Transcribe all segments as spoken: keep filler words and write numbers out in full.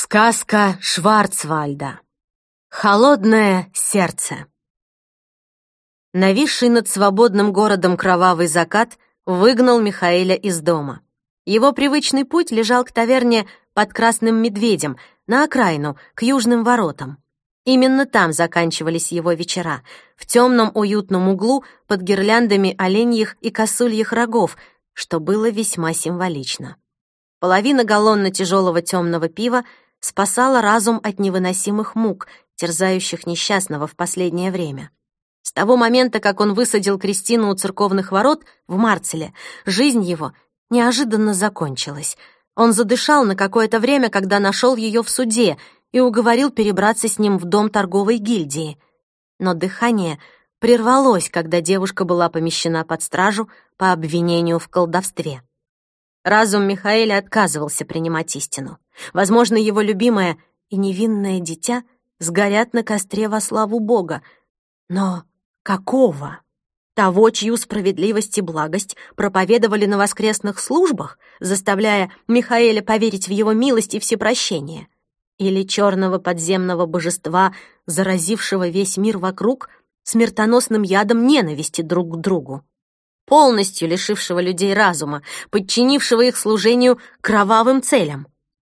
Сказка Шварцвальда. Холодное сердце. Нависший над свободным городом кровавый закат выгнал Михаэля из дома. Его привычный путь лежал к таверне под Красным Медведем, на окраину, к южным воротам. Именно там заканчивались его вечера, в темном уютном углу под гирляндами оленьих и косульих рогов, что было весьма символично. Половина галлона тяжелого темного пива спасала разум от невыносимых мук, терзающих несчастного в последнее время. С того момента, как он высадил Кристину у церковных ворот в Марцеле, жизнь его неожиданно закончилась. Он задышал на какое-то время, когда нашел ее в суде и уговорил перебраться с ним в дом торговой гильдии. Но дыхание прервалось, когда девушка была помещена под стражу по обвинению в колдовстве. Разум Михаэля отказывался принимать истину. Возможно, его любимое и невинное дитя сгорят на костре во славу Бога. Но какого? Того, чью справедливость и благость проповедовали на воскресных службах, заставляя Михаэля поверить в его милость и всепрощение? Или черного подземного божества, заразившего весь мир вокруг смертоносным ядом ненависти друг к другу? Полностью лишившего людей разума, подчинившего их служению кровавым целям.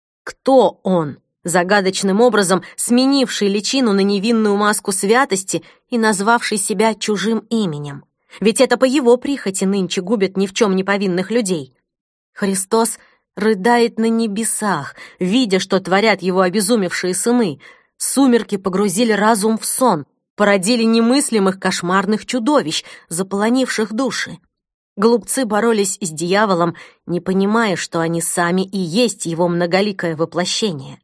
Кто он, загадочным образом сменивший личину на невинную маску святости и назвавший себя чужим именем? Ведь это по его прихоти нынче губят ни в чем не повинных людей. Христос рыдает на небесах, видя, что творят его обезумевшие сыны. Сумерки погрузили разум в сон, породили немыслимых кошмарных чудовищ, заполонивших души. Глупцы боролись с дьяволом, не понимая, что они сами и есть его многоликое воплощение.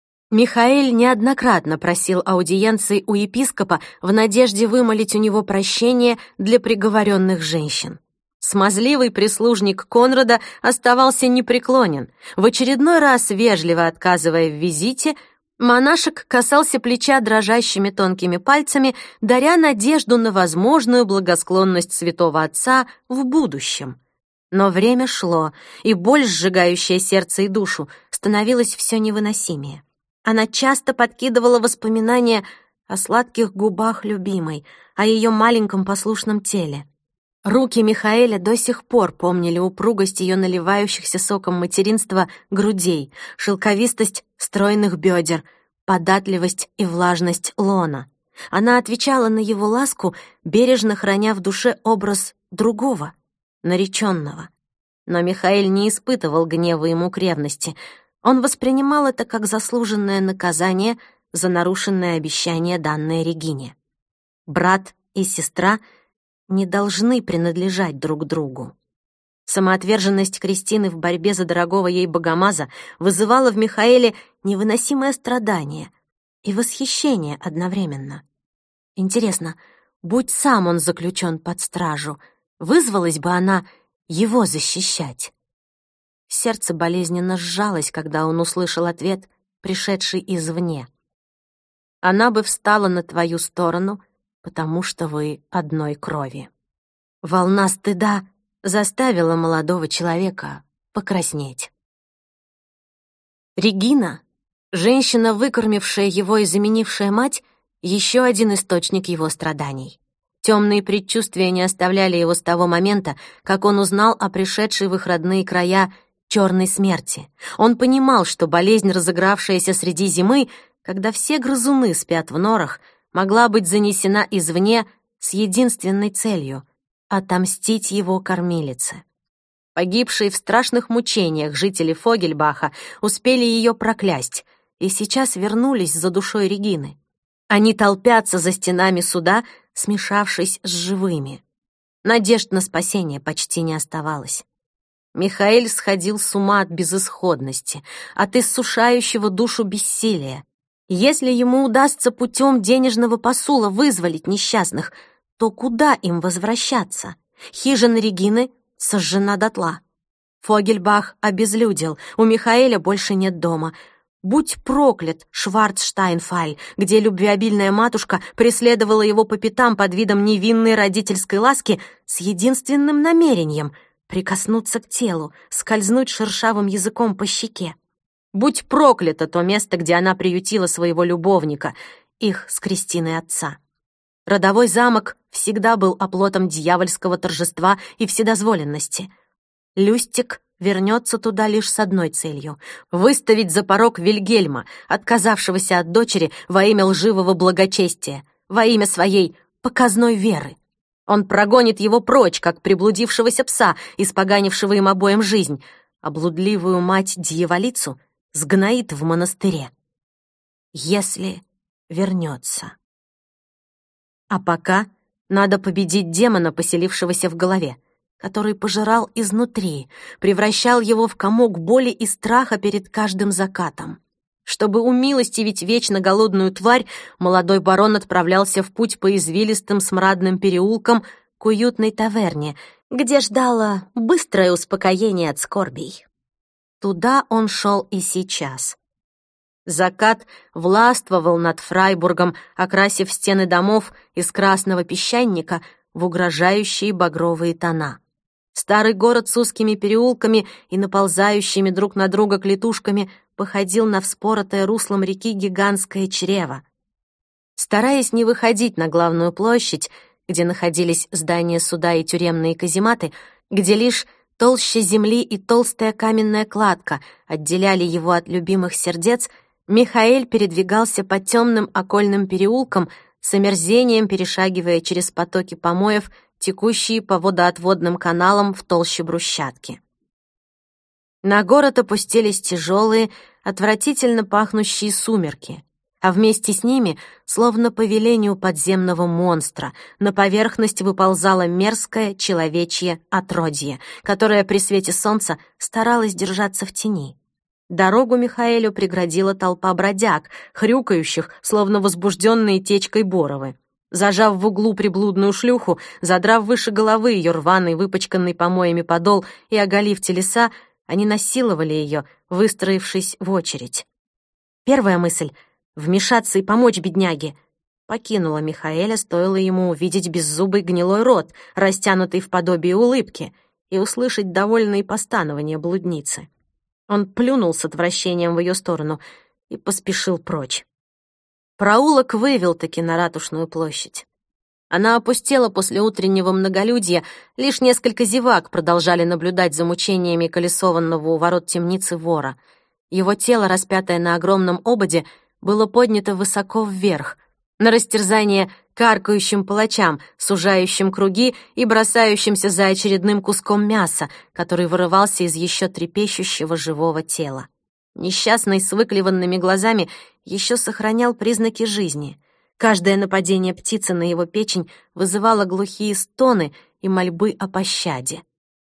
Михаэль неоднократно просил аудиенции у епископа в надежде вымолить у него прощение для приговоренных женщин. Смазливый прислужник Конрада оставался непреклонен. В очередной раз, вежливо отказывая в визите, монашек касался плеча дрожащими тонкими пальцами, даря надежду на возможную благосклонность святого отца в будущем. Но время шло, и боль, сжигающая сердце и душу, становилась все невыносимее. Она часто подкидывала воспоминания о сладких губах любимой, о ее маленьком послушном теле. Руки Михаэля до сих пор помнили упругость ее наливающихся соком материнства грудей, шелковистость стройных бедер, податливость и влажность лона. Она отвечала на его ласку, бережно храня в душе образ другого, нареченного. Но Михаэль не испытывал гнева и мук ревности. Он воспринимал это как заслуженное наказание за нарушенное обещание, данное Регине. Брат и сестра не должны принадлежать друг другу. Самоотверженность Кристины в борьбе за дорогого ей богомаза вызывала в Михаэле невыносимое страдание и восхищение одновременно. Интересно, будь сам он заключен под стражу, вызвалась бы она его защищать? Сердце болезненно сжалось, когда он услышал ответ, пришедший извне. Она бы встала на твою сторону, потому что вы одной крови. Волна стыда заставила молодого человека покраснеть. Регина, женщина, выкормившая его и заменившая мать, еще один источник его страданий. Темные предчувствия не оставляли его с того момента, как он узнал о пришедшей в их родные края черной смерти. Он понимал, что болезнь, разыгравшаяся среди зимы, когда все грызуны спят в норах, могла быть занесена извне с единственной целью — отомстить его кормилице. Погибшие в страшных мучениях жители Фогельбаха успели ее проклясть и сейчас вернулись за душой Регины. Они толпятся за стенами суда, смешавшись с живыми. Надежд на спасение почти не оставалось. Михаэль сходил с ума от безысходности, от иссушающего душу бессилия. Если ему удастся путем денежного посула вызволить несчастных, то куда им возвращаться? Хижина Регины сожжена дотла. Фогельбах обезлюдил, у Михаэля больше нет дома. Будь проклят Шварцштайнфаль, где любвеобильная матушка преследовала его по пятам под видом невинной родительской ласки с единственным намерением — прикоснуться к телу, скользнуть шершавым языком по щеке. Будь проклято то место, где она приютила своего любовника, их с Кристиной отца. Родовой замок всегда был оплотом дьявольского торжества и вседозволенности. Люстик вернется туда лишь с одной целью — выставить за порог Вильгельма, отказавшегося от дочери во имя лживого благочестия, во имя своей показной веры. Он прогонит его прочь, как приблудившегося пса, испоганившего им обоим жизнь, а блудливую мать-дьяволицу сгноит в монастыре. Если вернется. А пока надо победить демона, поселившегося в голове, который пожирал изнутри, превращал его в комок боли и страха перед каждым закатом. Чтобы умилостивить вечно голодную тварь, молодой барон отправлялся в путь по извилистым смрадным переулкам к уютной таверне, где ждало быстрое успокоение от скорбей. Туда он шел и сейчас. Закат властвовал над Фрайбургом, окрасив стены домов из красного песчаника в угрожающие багровые тона. Старый город с узкими переулками и наползающими друг на друга клетушками походил на вспоротое руслом реки гигантское чрево. Стараясь не выходить на главную площадь, где находились здания суда и тюремные казематы, где лишь толща земли и толстая каменная кладка отделяли его от любимых сердец, Михаэль передвигался по темным окольным переулкам, с омерзением перешагивая через потоки помоев, текущие по водоотводным каналам в толще брусчатки. На город опустились тяжелые, отвратительно пахнущие сумерки, а вместе с ними, словно по велению подземного монстра, на поверхность выползало мерзкое человечье отродье, которое при свете солнца старалось держаться в тени. Дорогу Михаэлю преградила толпа бродяг, хрюкающих, словно возбужденные течкой боровы. Зажав в углу приблудную шлюху, задрав выше головы ее рваный, выпачканный помоями подол и оголив телеса, они насиловали ее, выстроившись в очередь. Первая мысль — вмешаться и помочь бедняге — покинула Михаэля, стоило ему увидеть беззубый гнилой рот, растянутый в подобие улыбки, и услышать довольные постанования блудницы. Он плюнул с отвращением в ее сторону и поспешил прочь. Проулок вывел-таки на Ратушную площадь. Она опустела после утреннего многолюдья, лишь несколько зевак продолжали наблюдать за мучениями колесованного у ворот темницы вора. Его тело, распятое на огромном ободе, было поднято высоко вверх, на растерзание каркающим палачам, сужающим круги и бросающимся за очередным куском мяса, который вырывался из еще трепещущего живого тела. Несчастный с выклеванными глазами еще сохранял признаки жизни. Каждое нападение птицы на его печень вызывало глухие стоны и мольбы о пощаде.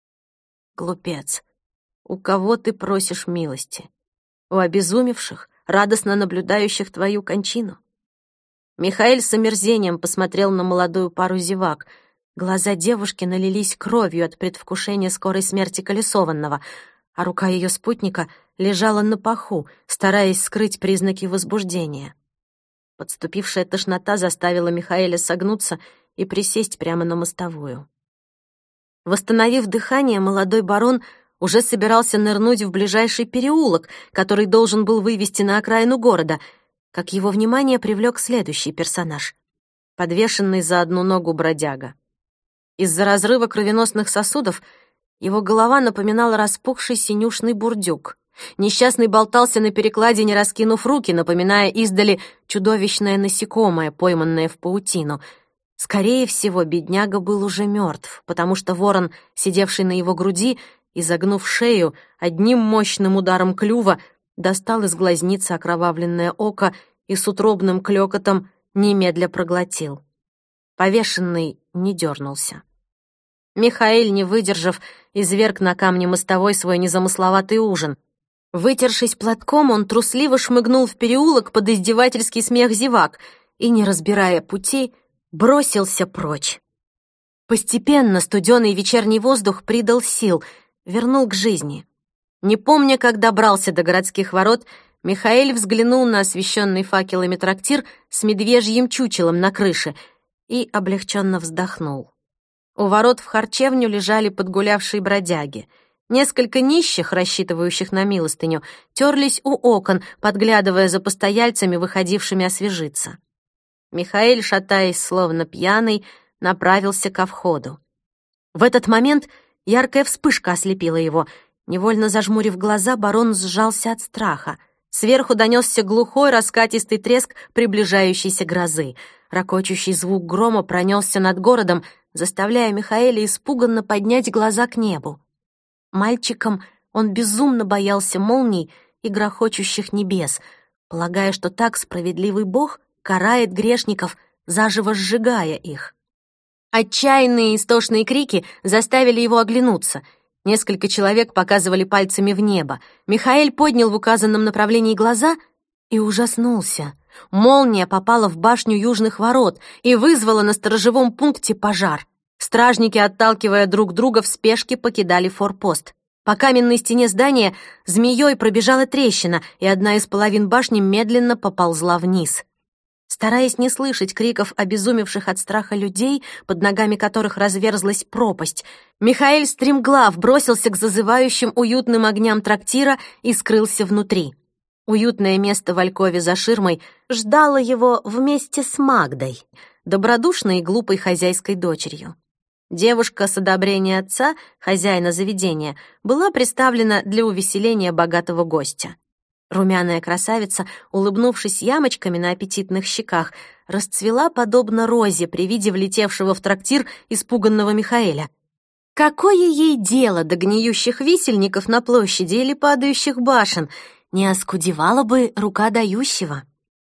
Глупец, у кого ты просишь милости? У обезумевших, радостно наблюдающих твою кончину? Михаэль с омерзением посмотрел на молодую пару зевак. Глаза девушки налились кровью от предвкушения скорой смерти колесованного, а рука ее спутника лежала на паху, стараясь скрыть признаки возбуждения. Подступившая тошнота заставила Михаэля согнуться и присесть прямо на мостовую. Восстановив дыхание, молодой барон уже собирался нырнуть в ближайший переулок, который должен был вывести на окраину города, как его внимание привлек следующий персонаж — подвешенный за одну ногу бродяга. Из-за разрыва кровеносных сосудов его голова напоминала распухший синюшный бурдюк. Несчастный болтался на перекладине, раскинув руки, напоминая издали чудовищное насекомое, пойманное в паутину. Скорее всего, бедняга был уже мертв, потому что ворон, сидевший на его груди, изогнув шею, одним мощным ударом клюва достал из глазницы окровавленное око и с утробным клёкотом немедля проглотил. Повешенный не дернулся. Михаэль, не выдержав, изверг на камне мостовой свой незамысловатый ужин. Вытершись платком, он трусливо шмыгнул в переулок под издевательский смех зевак и, не разбирая путей, бросился прочь. Постепенно студеный вечерний воздух придал сил, вернул к жизни. Не помня, как добрался до городских ворот, Михаэль взглянул на освещенный факелами трактир с медвежьим чучелом на крыше и облегченно вздохнул. У ворот в харчевню лежали подгулявшие бродяги. Несколько нищих, рассчитывающих на милостыню, терлись у окон, подглядывая за постояльцами, выходившими освежиться. Михаэль, шатаясь словно пьяный, направился ко входу. В этот момент яркая вспышка ослепила его. Невольно зажмурив глаза, барон сжался от страха. Сверху донесся глухой раскатистый треск приближающейся грозы. Рокочущий звук грома пронесся над городом, заставляя Михаэля испуганно поднять глаза к небу. Мальчиком он безумно боялся молний и грохочущих небес, полагая, что так справедливый Бог карает грешников, заживо сжигая их. Отчаянные истошные крики заставили его оглянуться. Несколько человек показывали пальцами в небо. Михаэль поднял в указанном направлении глаза и ужаснулся. Молния попала в башню южных ворот и вызвала на сторожевом пункте пожар. Стражники, отталкивая друг друга, в спешке покидали форпост. По каменной стене здания змеей пробежала трещина, и одна из половин башни медленно поползла вниз. Стараясь не слышать криков обезумевших от страха людей, под ногами которых разверзлась пропасть, Михаэль стремглав бросился к зазывающим уютным огням трактира и скрылся внутри. Уютное место в алькове за ширмой ждало его вместе с Магдой, добродушной и глупой хозяйской дочерью. Девушка с одобрения отца, хозяина заведения, была представлена для увеселения богатого гостя. Румяная красавица, улыбнувшись ямочками на аппетитных щеках, расцвела подобно розе при виде влетевшего в трактир испуганного Михаэля. Какое ей дело до гниющих висельников на площади или падающих башен? Не оскудевала бы рука дающего.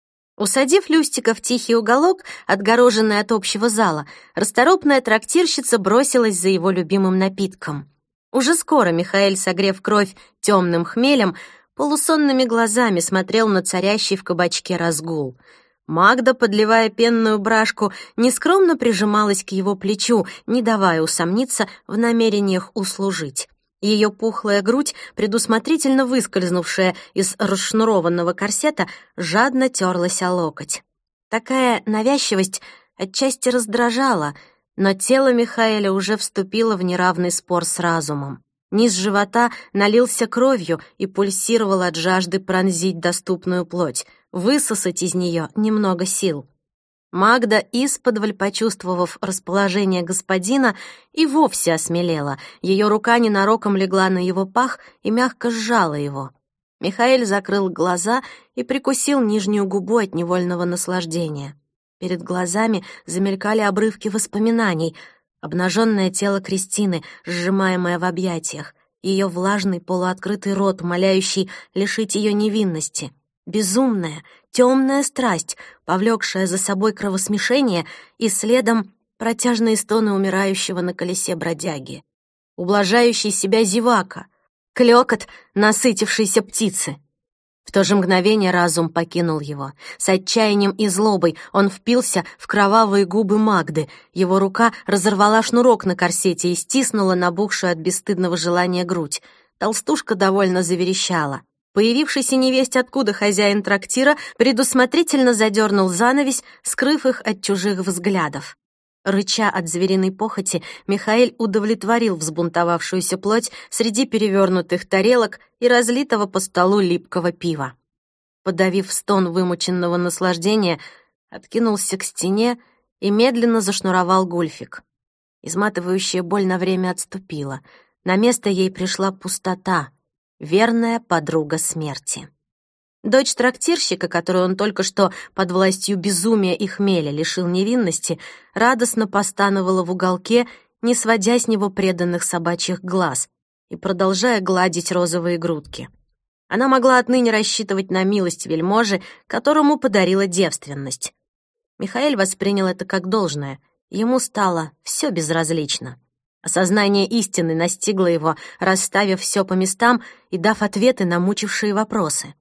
Усадив Люстика в тихий уголок, отгороженный от общего зала, расторопная трактирщица бросилась за его любимым напитком. Уже скоро Михаэль, согрев кровь темным хмелем, полусонными глазами смотрел на царящий в кабачке разгул. Магда, подливая пенную брашку, нескромно прижималась к его плечу, не давая усомниться в намерениях услужить. Ее пухлая грудь, предусмотрительно выскользнувшая из расшнурованного корсета, жадно терлась о локоть. Такая навязчивость отчасти раздражала, но тело Михаэля уже вступило в неравный спор с разумом. Низ живота налился кровью и пульсировал от жажды пронзить доступную плоть, высосать из нее немного сил. Магда, исподволь почувствовав расположение господина, и вовсе осмелела. Ее рука ненароком легла на его пах и мягко сжала его. Михаэль закрыл глаза и прикусил нижнюю губу от невольного наслаждения. Перед глазами замелькали обрывки воспоминаний. Обнаженное тело Кристины, сжимаемое в объятиях, ее влажный полуоткрытый рот, умоляющий лишить ее невинности. Безумная, темная страсть, повлекшая за собой кровосмешение и следом протяжные стоны умирающего на колесе бродяги. Ублажающий себя зевака, клёкот насытившейся птицы. В то же мгновение разум покинул его. С отчаянием и злобой он впился в кровавые губы Магды. Его рука разорвала шнурок на корсете и стиснула набухшую от бесстыдного желания грудь. Толстушка довольно заверещала. Появившийся невесть откуда хозяин трактира предусмотрительно задернул занавесь, скрыв их от чужих взглядов. Рыча от звериной похоти, Михаэль удовлетворил взбунтовавшуюся плоть среди перевернутых тарелок и разлитого по столу липкого пива. Подавив стон вымученного наслаждения, откинулся к стене и медленно зашнуровал гульфик. Изматывающая боль на время отступила. На место ей пришла пустота, верная подруга смерти. Дочь трактирщика, которую он только что под властью безумия и хмеля лишил невинности, радостно постановала в уголке, не сводя с него преданных собачьих глаз и продолжая гладить розовые грудки. Она могла отныне рассчитывать на милость вельможи, которому подарила девственность. Михаэль воспринял это как должное. Ему стало все безразлично. Осознание истины настигло его, расставив все по местам и дав ответы на мучившие вопросы.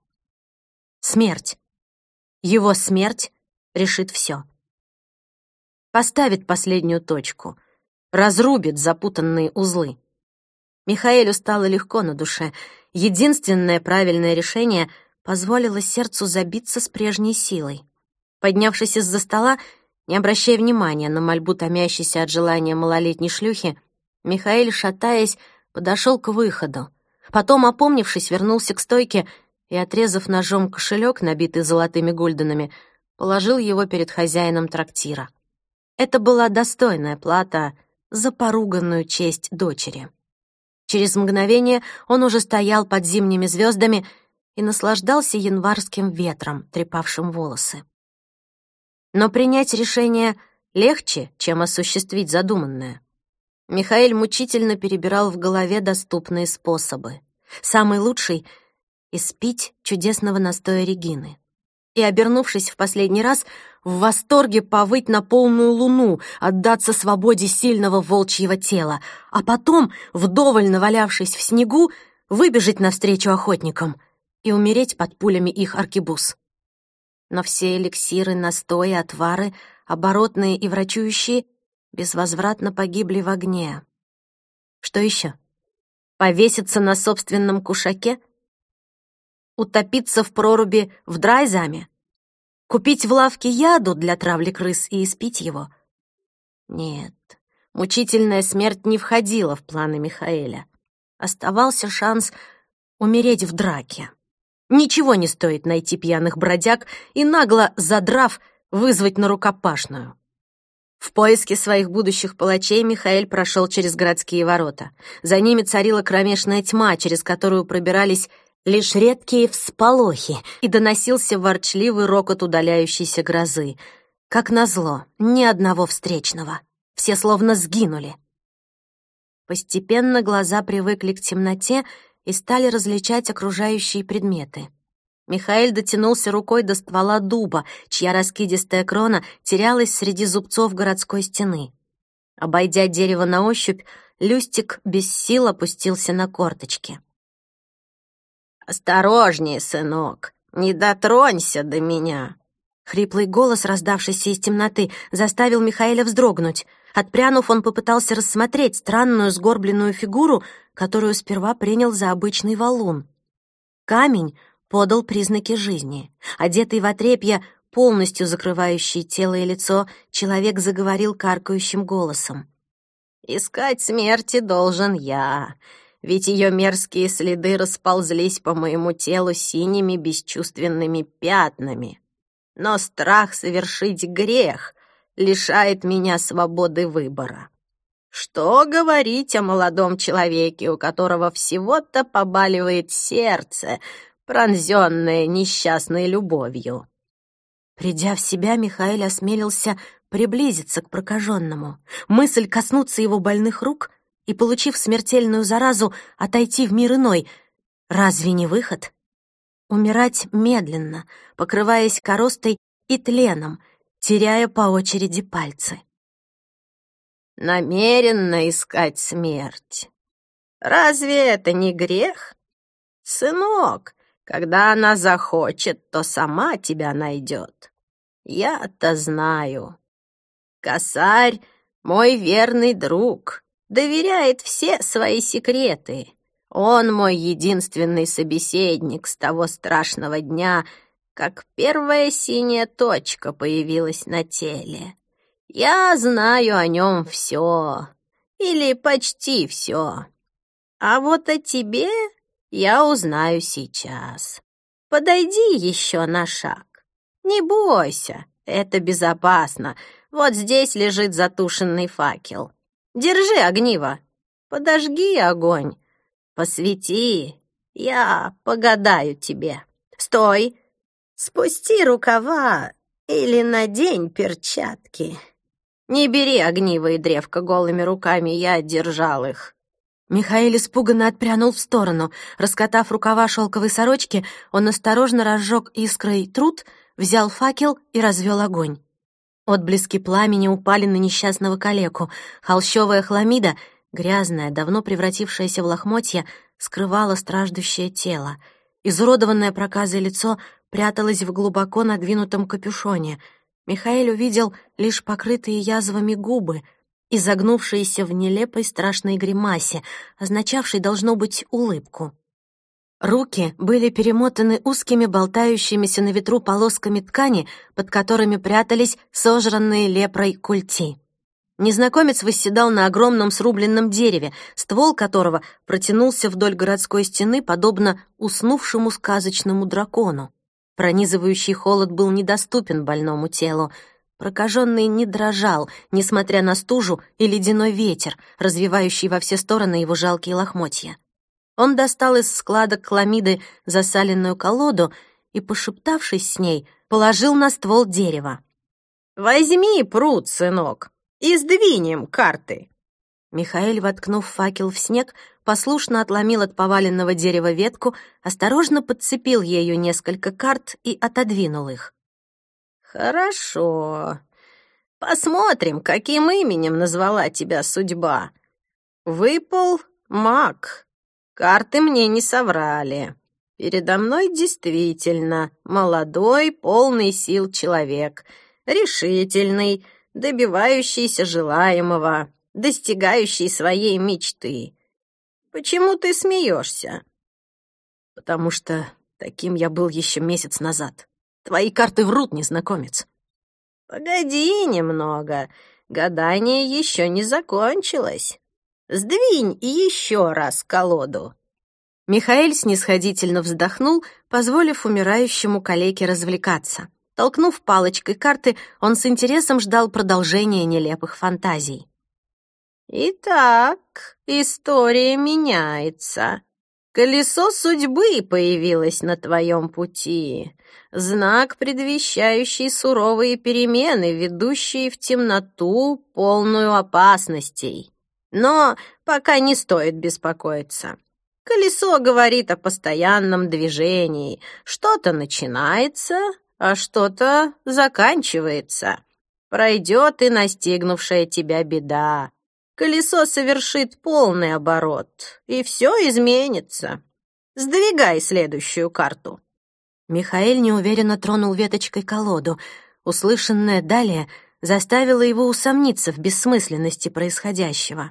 Смерть. Его смерть решит все. Поставит последнюю точку, разрубит запутанные узлы. Михаэлю стало легко на душе. Единственное правильное решение позволило сердцу забиться с прежней силой. Поднявшись из-за стола, не обращая внимания на мольбу томящейся от желания малолетней шлюхи, Михаэль, шатаясь, подошел к выходу. Потом, опомнившись, вернулся к стойке и, отрезав ножом кошелек, набитый золотыми гульденами, положил его перед хозяином трактира. Это была достойная плата за поруганную честь дочери. Через мгновение он уже стоял под зимними звездами и наслаждался январским ветром, трепавшим волосы. Но принять решение легче, чем осуществить задуманное. Михаэль мучительно перебирал в голове доступные способы. Самый лучший — испить чудесного настоя Регины. И, обернувшись в последний раз, в восторге повыть на полную луну, отдаться свободе сильного волчьего тела, а потом, вдоволь навалявшись в снегу, выбежать навстречу охотникам и умереть под пулями их аркебуз. Но все эликсиры, настои, отвары, оборотные и врачующие, безвозвратно погибли в огне. Что еще? Повеситься на собственном кушаке? Утопиться в проруби в Драйзаме? Купить в лавке яду для травли крыс и испить его? Нет, мучительная смерть не входила в планы Михаэля. Оставался шанс умереть в драке. Ничего не стоит найти пьяных бродяг и, нагло задрав, вызвать на рукопашную. В поиске своих будущих палачей Михаэль прошел через городские ворота. За ними царила кромешная тьма, через которую пробирались лишь редкие всполохи, и доносился ворчливый рокот удаляющейся грозы. Как назло, ни одного встречного. Все словно сгинули. Постепенно глаза привыкли к темноте и стали различать окружающие предметы. Михаэль дотянулся рукой до ствола дуба, чья раскидистая крона терялась среди зубцов городской стены. Обойдя дерево на ощупь, Люстик без сил опустился на корточки. «Осторожнее, сынок, не дотронься до меня!» Хриплый голос, раздавшийся из темноты, заставил Михаэля вздрогнуть. Отпрянув, он попытался рассмотреть странную сгорбленную фигуру, которую сперва принял за обычный валун. Камень подал признаки жизни. Одетый в отрепье, полностью закрывающий тело и лицо, человек заговорил каркающим голосом. «Искать смерти должен я, ведь ее мерзкие следы расползлись по моему телу синими бесчувственными пятнами. Но страх совершить грех лишает меня свободы выбора. Что говорить о молодом человеке, у которого всего-то побаливает сердце, пронзённое несчастной любовью?» Придя в себя, Михаэль осмелился приблизиться к прокаженному. Мысль коснуться его больных рук и, получив смертельную заразу, отойти в мир иной. Разве не выход? Умирать медленно, покрываясь коростой и тленом, теряя по очереди пальцы. «Намеренно искать смерть. Разве это не грех? Сынок, когда она захочет, то сама тебя найдет. Я-то знаю. Косарь — мой верный друг, доверяет все свои секреты. Он мой единственный собеседник с того страшного дня, как первая синяя точка появилась на теле. Я знаю о нем все, или почти все. А вот о тебе я узнаю сейчас. Подойди еще на шаг. Не бойся, это безопасно. Вот здесь лежит затушенный факел. Держи огниво, подожги огонь, посвети, я погадаю тебе. Стой, спусти рукава или надень перчатки. Не бери огниво и древко голыми руками, я держал их». Михаэль испуганно отпрянул в сторону. Раскатав рукава шелковой сорочки, он осторожно разжег искрой труд, взял факел и развел огонь. Отблески пламени упали на несчастного калеку. Холщовая хламида, грязная, давно превратившаяся в лохмотья, скрывала страждущее тело. Изуродованное проказой лицо пряталось в глубоко надвинутом капюшоне. Михаэль увидел лишь покрытые язвами губы, изогнувшиеся в нелепой страшной гримасе, означавшей, должно быть, улыбку. Руки были перемотаны узкими болтающимися на ветру полосками ткани, под которыми прятались сожранные лепрой культи. Незнакомец восседал на огромном срубленном дереве, ствол которого протянулся вдоль городской стены, подобно уснувшему сказочному дракону. Пронизывающий холод был недоступен больному телу. Прокаженный не дрожал, несмотря на стужу и ледяной ветер, развивающий во все стороны его жалкие лохмотья. Он достал из складок хламиды засаленную колоду и, пошептавшись с ней, положил на ствол дерева. «Возьми пруд, сынок, и сдвинем карты». Михаэль, воткнув факел в снег, послушно отломил от поваленного дерева ветку, осторожно подцепил ею несколько карт и отодвинул их. «Хорошо. Посмотрим, каким именем назвала тебя судьба. Выпал маг. Карты мне не соврали. Передо мной действительно молодой, полный сил человек, решительный, добивающийся желаемого, достигающий своей мечты. Почему ты смеешься?» «Потому что таким я был еще месяц назад. Твои карты врут, незнакомец». «Погоди немного, гадание еще не закончилось. Сдвинь еще раз колоду». Михаэль снисходительно вздохнул, позволив умирающему калеке развлекаться. Толкнув палочкой карты, он с интересом ждал продолжения нелепых фантазий. «Итак, история меняется. Колесо судьбы появилось на твоем пути, знак, предвещающий суровые перемены, ведущие в темноту, полную опасностей. Но пока не стоит беспокоиться. Колесо говорит о постоянном движении. Что-то начинается, а что-то заканчивается. Пройдет и настигнувшая тебя беда. Колесо совершит полный оборот, и все изменится. Сдвигай следующую карту». Михаэль неуверенно тронул веточкой колоду. Услышанное далее заставило его усомниться в бессмысленности происходящего.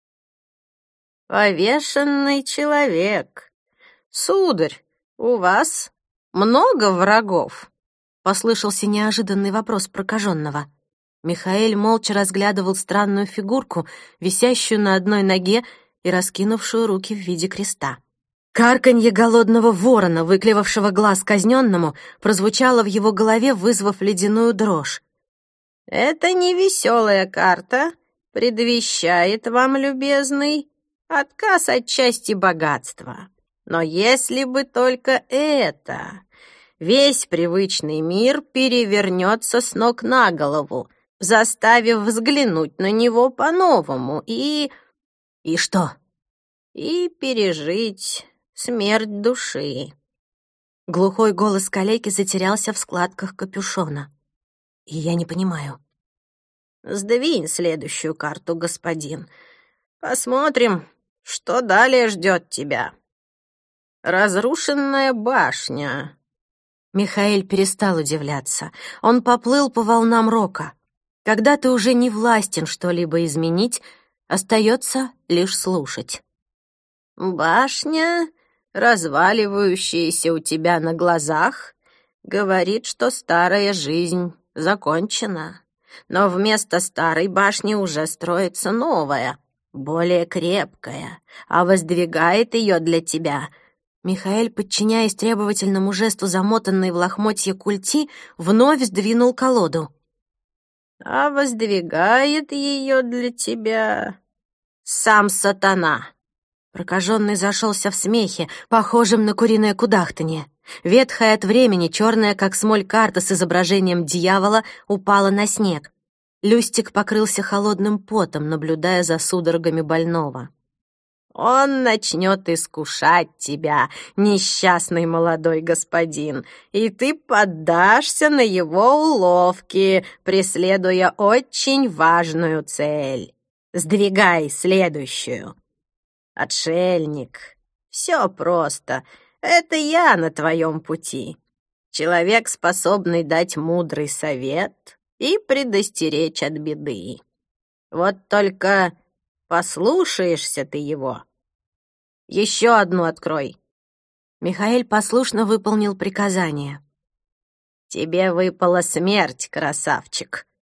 «Повешенный человек. Сударь, у вас много врагов?» — послышался неожиданный вопрос прокаженного. Михаэль молча разглядывал странную фигурку, висящую на одной ноге и раскинувшую руки в виде креста. Карканье голодного ворона, выклевавшего глаз казненному, прозвучало в его голове, вызвав ледяную дрожь. «Это невеселая карта предвещает вам, любезный, отказ от части богатства. Но если бы только это, весь привычный мир перевернется с ног на голову, заставив взглянуть на него по-новому и... И что? И пережить смерть души». Глухой голос калеки затерялся в складках капюшона. И я не понимаю. «Сдвинь следующую карту, господин. Посмотрим, что далее ждет тебя. Разрушенная башня». Михаэль перестал удивляться. Он поплыл по волнам рока. Когда ты уже не властен что-либо изменить, остается лишь слушать. «Башня, разваливающаяся у тебя на глазах, говорит, что старая жизнь закончена. Но вместо старой башни уже строится новая, более крепкая, а воздвигает ее для тебя». Михаэль, подчиняясь требовательному жесту замотанной в лохмотье культи, вновь сдвинул колоду. «А воздвигает ее для тебя сам сатана». Прокаженный зашелся в смехе, похожем на куриное кудахтанье. Ветхая от времени, черная, как смоль, карта с изображением дьявола упала на снег. Люстик покрылся холодным потом, наблюдая за судорогами больного. «Он начнет искушать тебя, несчастный молодой господин, и ты поддашься на его уловки, преследуя очень важную цель. Сдвигай следующую». «Отшельник, все просто. Это я на твоем пути. Человек, способный дать мудрый совет и предостеречь от беды. Вот только послушаешься ты его. Еще одну открой». Михаэль послушно выполнил приказание. «Тебе выпала смерть, красавчик.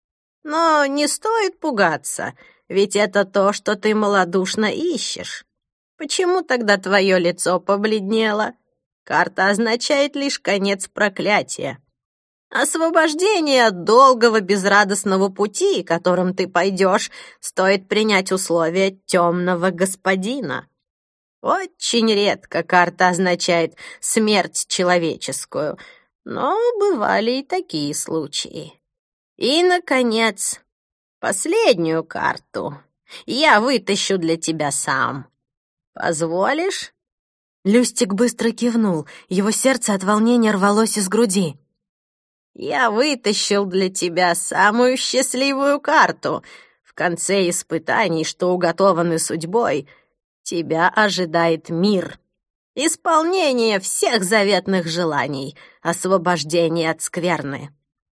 Но не стоит пугаться, ведь это то, что ты малодушно ищешь. Почему тогда твое лицо побледнело? Карта означает лишь конец проклятия. Освобождение от долгого безрадостного пути, которым ты пойдешь, стоит принять условия темного господина. Очень редко карта означает смерть человеческую, но бывали и такие случаи. И, наконец, последнюю карту я вытащу для тебя сам. Позволишь?» Люстик быстро кивнул, его сердце от волнения рвалось из груди. «Я вытащил для тебя самую счастливую карту. В конце испытаний, что уготованы судьбой, тебя ожидает мир, исполнение всех заветных желаний, освобождение от скверны».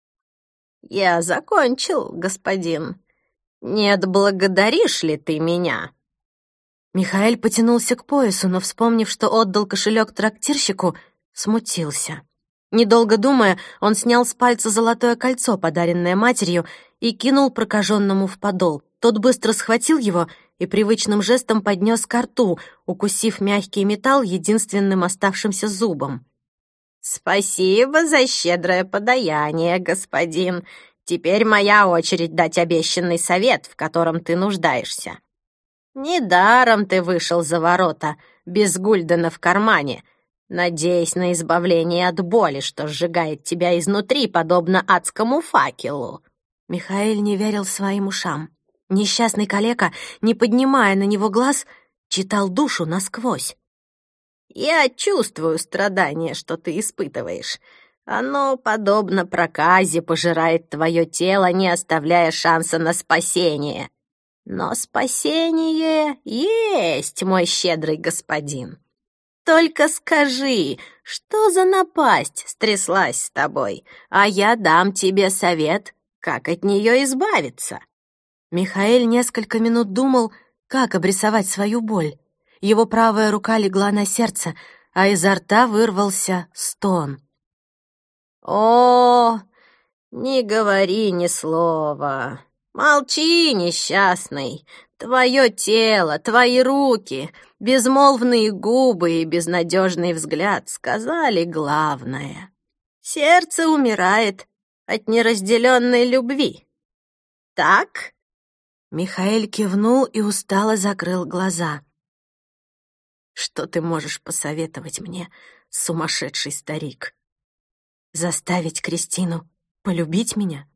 «Я закончил, господин. Не отблагодаришь ли ты меня?» Михаэль потянулся к поясу, но, вспомнив, что отдал кошелек трактирщику, смутился. Недолго думая, он снял с пальца золотое кольцо, подаренное матерью, и кинул прокаженному в подол. Тот быстро схватил его и привычным жестом поднес ко рту, укусив мягкий металл единственным оставшимся зубом. «Спасибо за щедрое подаяние, господин. Теперь моя очередь дать обещанный совет, в котором ты нуждаешься. Недаром ты вышел за ворота, без гульдена в кармане, надеясь на избавление от боли, что сжигает тебя изнутри, подобно адскому факелу». Михаэль не верил своим ушам. Несчастный калека, не поднимая на него глаз, читал душу насквозь. «Я чувствую страдание, что ты испытываешь. Оно, подобно проказе, пожирает твое тело, не оставляя шанса на спасение. Но спасение есть, мой щедрый господин. Только скажи, что за напасть стряслась с тобой, а я дам тебе совет, как от нее избавиться». Михаэль несколько минут думал, как обрисовать свою боль. Его правая рука легла на сердце, а изо рта вырвался стон. «О, не говори ни слова. Молчи, несчастный. Твое тело, твои руки, безмолвные губы и безнадежный взгляд сказали главное. Сердце умирает от неразделенной любви. Так?» Михаэль кивнул и устало закрыл глаза. «Что ты можешь посоветовать мне, сумасшедший старик? Заставить Кристину полюбить меня?»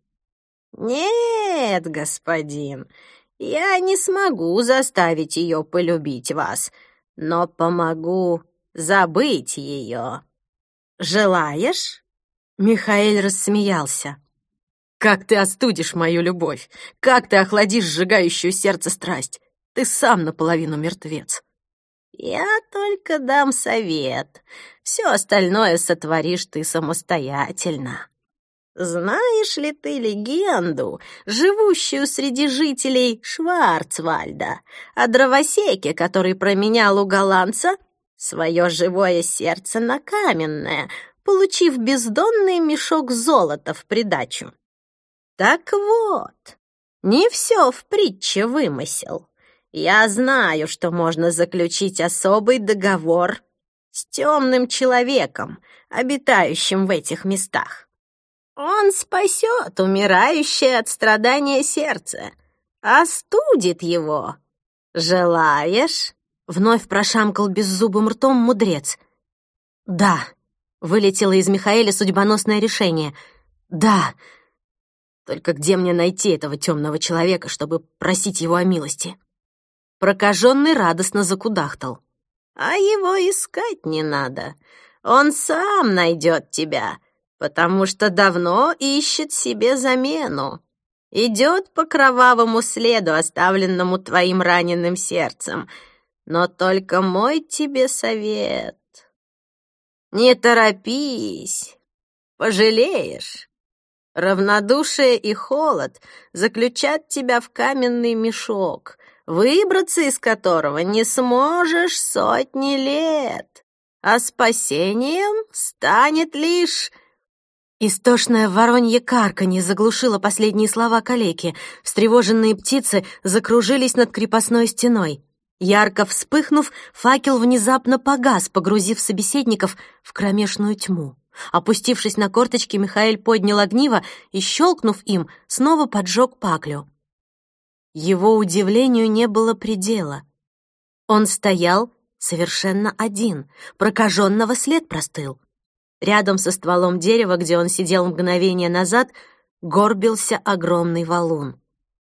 «Нет, господин, я не смогу заставить ее полюбить вас, но помогу забыть ее. Желаешь?» Михаэль рассмеялся. «Как ты остудишь мою любовь? Как ты охладишь сжигающую сердце страсть? Ты сам наполовину мертвец». «Я только дам совет. Все остальное сотворишь ты самостоятельно. Знаешь ли ты легенду, живущую среди жителей Шварцвальда, о дровосеке, который променял у голландца свое живое сердце на каменное, получив бездонный мешок золота в придачу? Так вот, не все в притче вымысел. Я знаю, что можно заключить особый договор с темным человеком, обитающим в этих местах. Он спасет умирающее от страдания сердце, остудит его. Желаешь?» Вновь прошамкал беззубым ртом мудрец. «Да», — вылетело из Михаэля судьбоносное решение. «Да. Только где мне найти этого темного человека, чтобы просить его о милости?» Прокаженный радостно закудахтал. «А его искать не надо. Он сам найдет тебя, потому что давно ищет себе замену. Идет по кровавому следу, оставленному твоим раненым сердцем. Но только мой тебе совет. Не торопись, пожалеешь. Равнодушие и холод заключат тебя в каменный мешок, выбраться из которого не сможешь сотни лет, а спасением станет лишь Истошное воронье карканье заглушило последние слова калеки. Встревоженные птицы закружились над крепостной стеной. Ярко вспыхнув, факел внезапно погас, погрузив собеседников в кромешную тьму. Опустившись на корточки, Михаэль поднял огниво и, щелкнув им, снова поджег паклю. Его удивлению не было предела. Он стоял совершенно один, прокаженного след простыл. Рядом со стволом дерева, где он сидел мгновение назад, горбился огромный валун.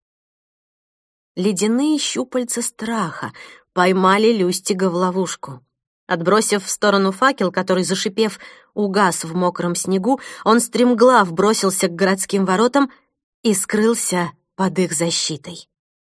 Ледяные щупальца страха поймали Люстига в ловушку. Отбросив в сторону факел, который, зашипев, угас в мокром снегу, он стремглав бросился к городским воротам и скрылся под их защитой.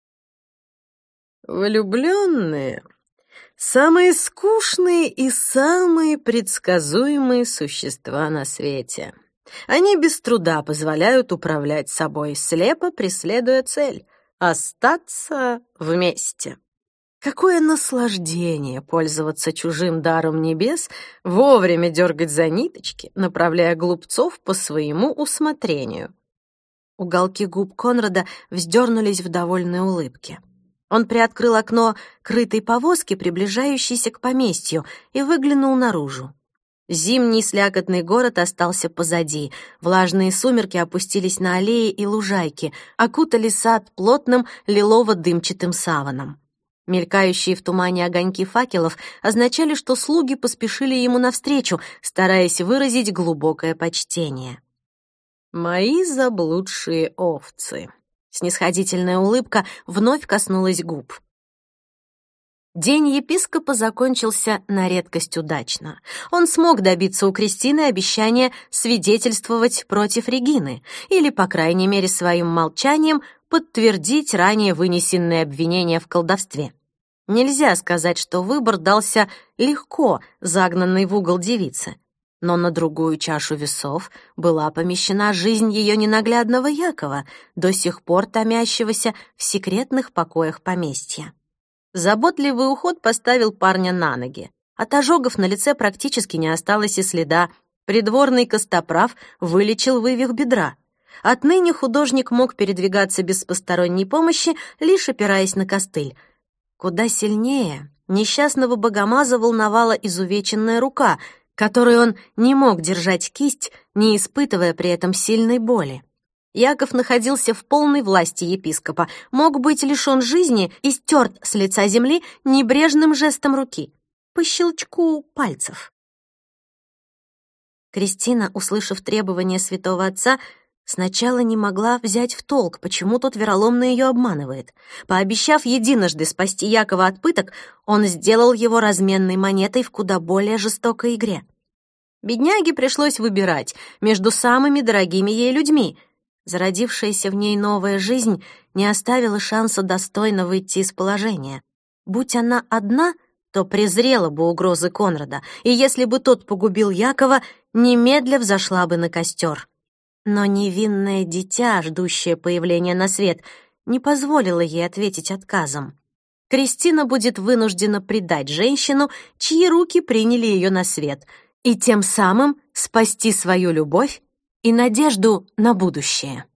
Влюбленные — самые скучные и самые предсказуемые существа на свете. Они без труда позволяют управлять собой, слепо преследуя цель — остаться вместе. Какое наслаждение пользоваться чужим даром небес, вовремя дергать за ниточки, направляя глупцов по своему усмотрению. Уголки губ Конрада вздернулись в довольной улыбке. Он приоткрыл окно крытой повозки, приближающейся к поместью, и выглянул наружу. Зимний слякотный город остался позади. Влажные сумерки опустились на аллеи и лужайки, окутали сад плотным лилово-дымчатым саваном. Мелькающие в тумане огоньки факелов означали, что слуги поспешили ему навстречу, стараясь выразить глубокое почтение. «Мои заблудшие овцы!» Снисходительная улыбка вновь коснулась губ. День епископа закончился на редкость удачно. Он смог добиться у Кристины обещания свидетельствовать против Регины или, по крайней мере, своим молчанием подтвердить ранее вынесенные обвинения в колдовстве. Нельзя сказать, что выбор дался легко загнанной в угол девице, но на другую чашу весов была помещена жизнь ее ненаглядного Якова, до сих пор томящегося в секретных покоях поместья. Заботливый уход поставил парня на ноги. От ожогов на лице практически не осталось и следа. Придворный костоправ вылечил вывих бедра. Отныне художник мог передвигаться без посторонней помощи, лишь опираясь на костыль. Куда сильнее несчастного богомаза волновала изувеченная рука, которой он не мог держать кисть, не испытывая при этом сильной боли. Яков находился в полной власти епископа, мог быть лишён жизни и стерт с лица земли небрежным жестом руки, по щелчку пальцев. Кристина, услышав требования святого отца, сначала не могла взять в толк, почему тот вероломно ее обманывает. Пообещав единожды спасти Якова от пыток, он сделал его разменной монетой в куда более жестокой игре. Бедняге пришлось выбирать между самыми дорогими ей людьми. Зародившаяся в ней новая жизнь не оставила шанса достойно выйти из положения. Будь она одна, то презрела бы угрозы Конрада, и если бы тот погубил Якова, немедля взошла бы на костер. Но невинное дитя, ждущее появления на свет, не позволило ей ответить отказом. Кристина будет вынуждена предать женщину, чьи руки приняли ее на свет, и тем самым спасти свою любовь и надежду на будущее.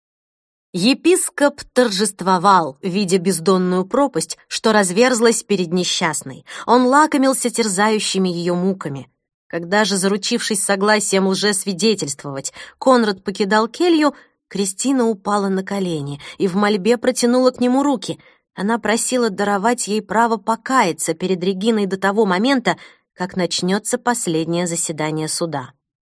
Епископ торжествовал, видя бездонную пропасть, что разверзлась перед несчастной. Он лакомился терзающими ее муками. Когда же, заручившись согласием лжесвидетельствовать, Конрад покидал келью, Кристина упала на колени и в мольбе протянула к нему руки. Она просила даровать ей право покаяться перед Региной до того момента, как начнется последнее заседание суда.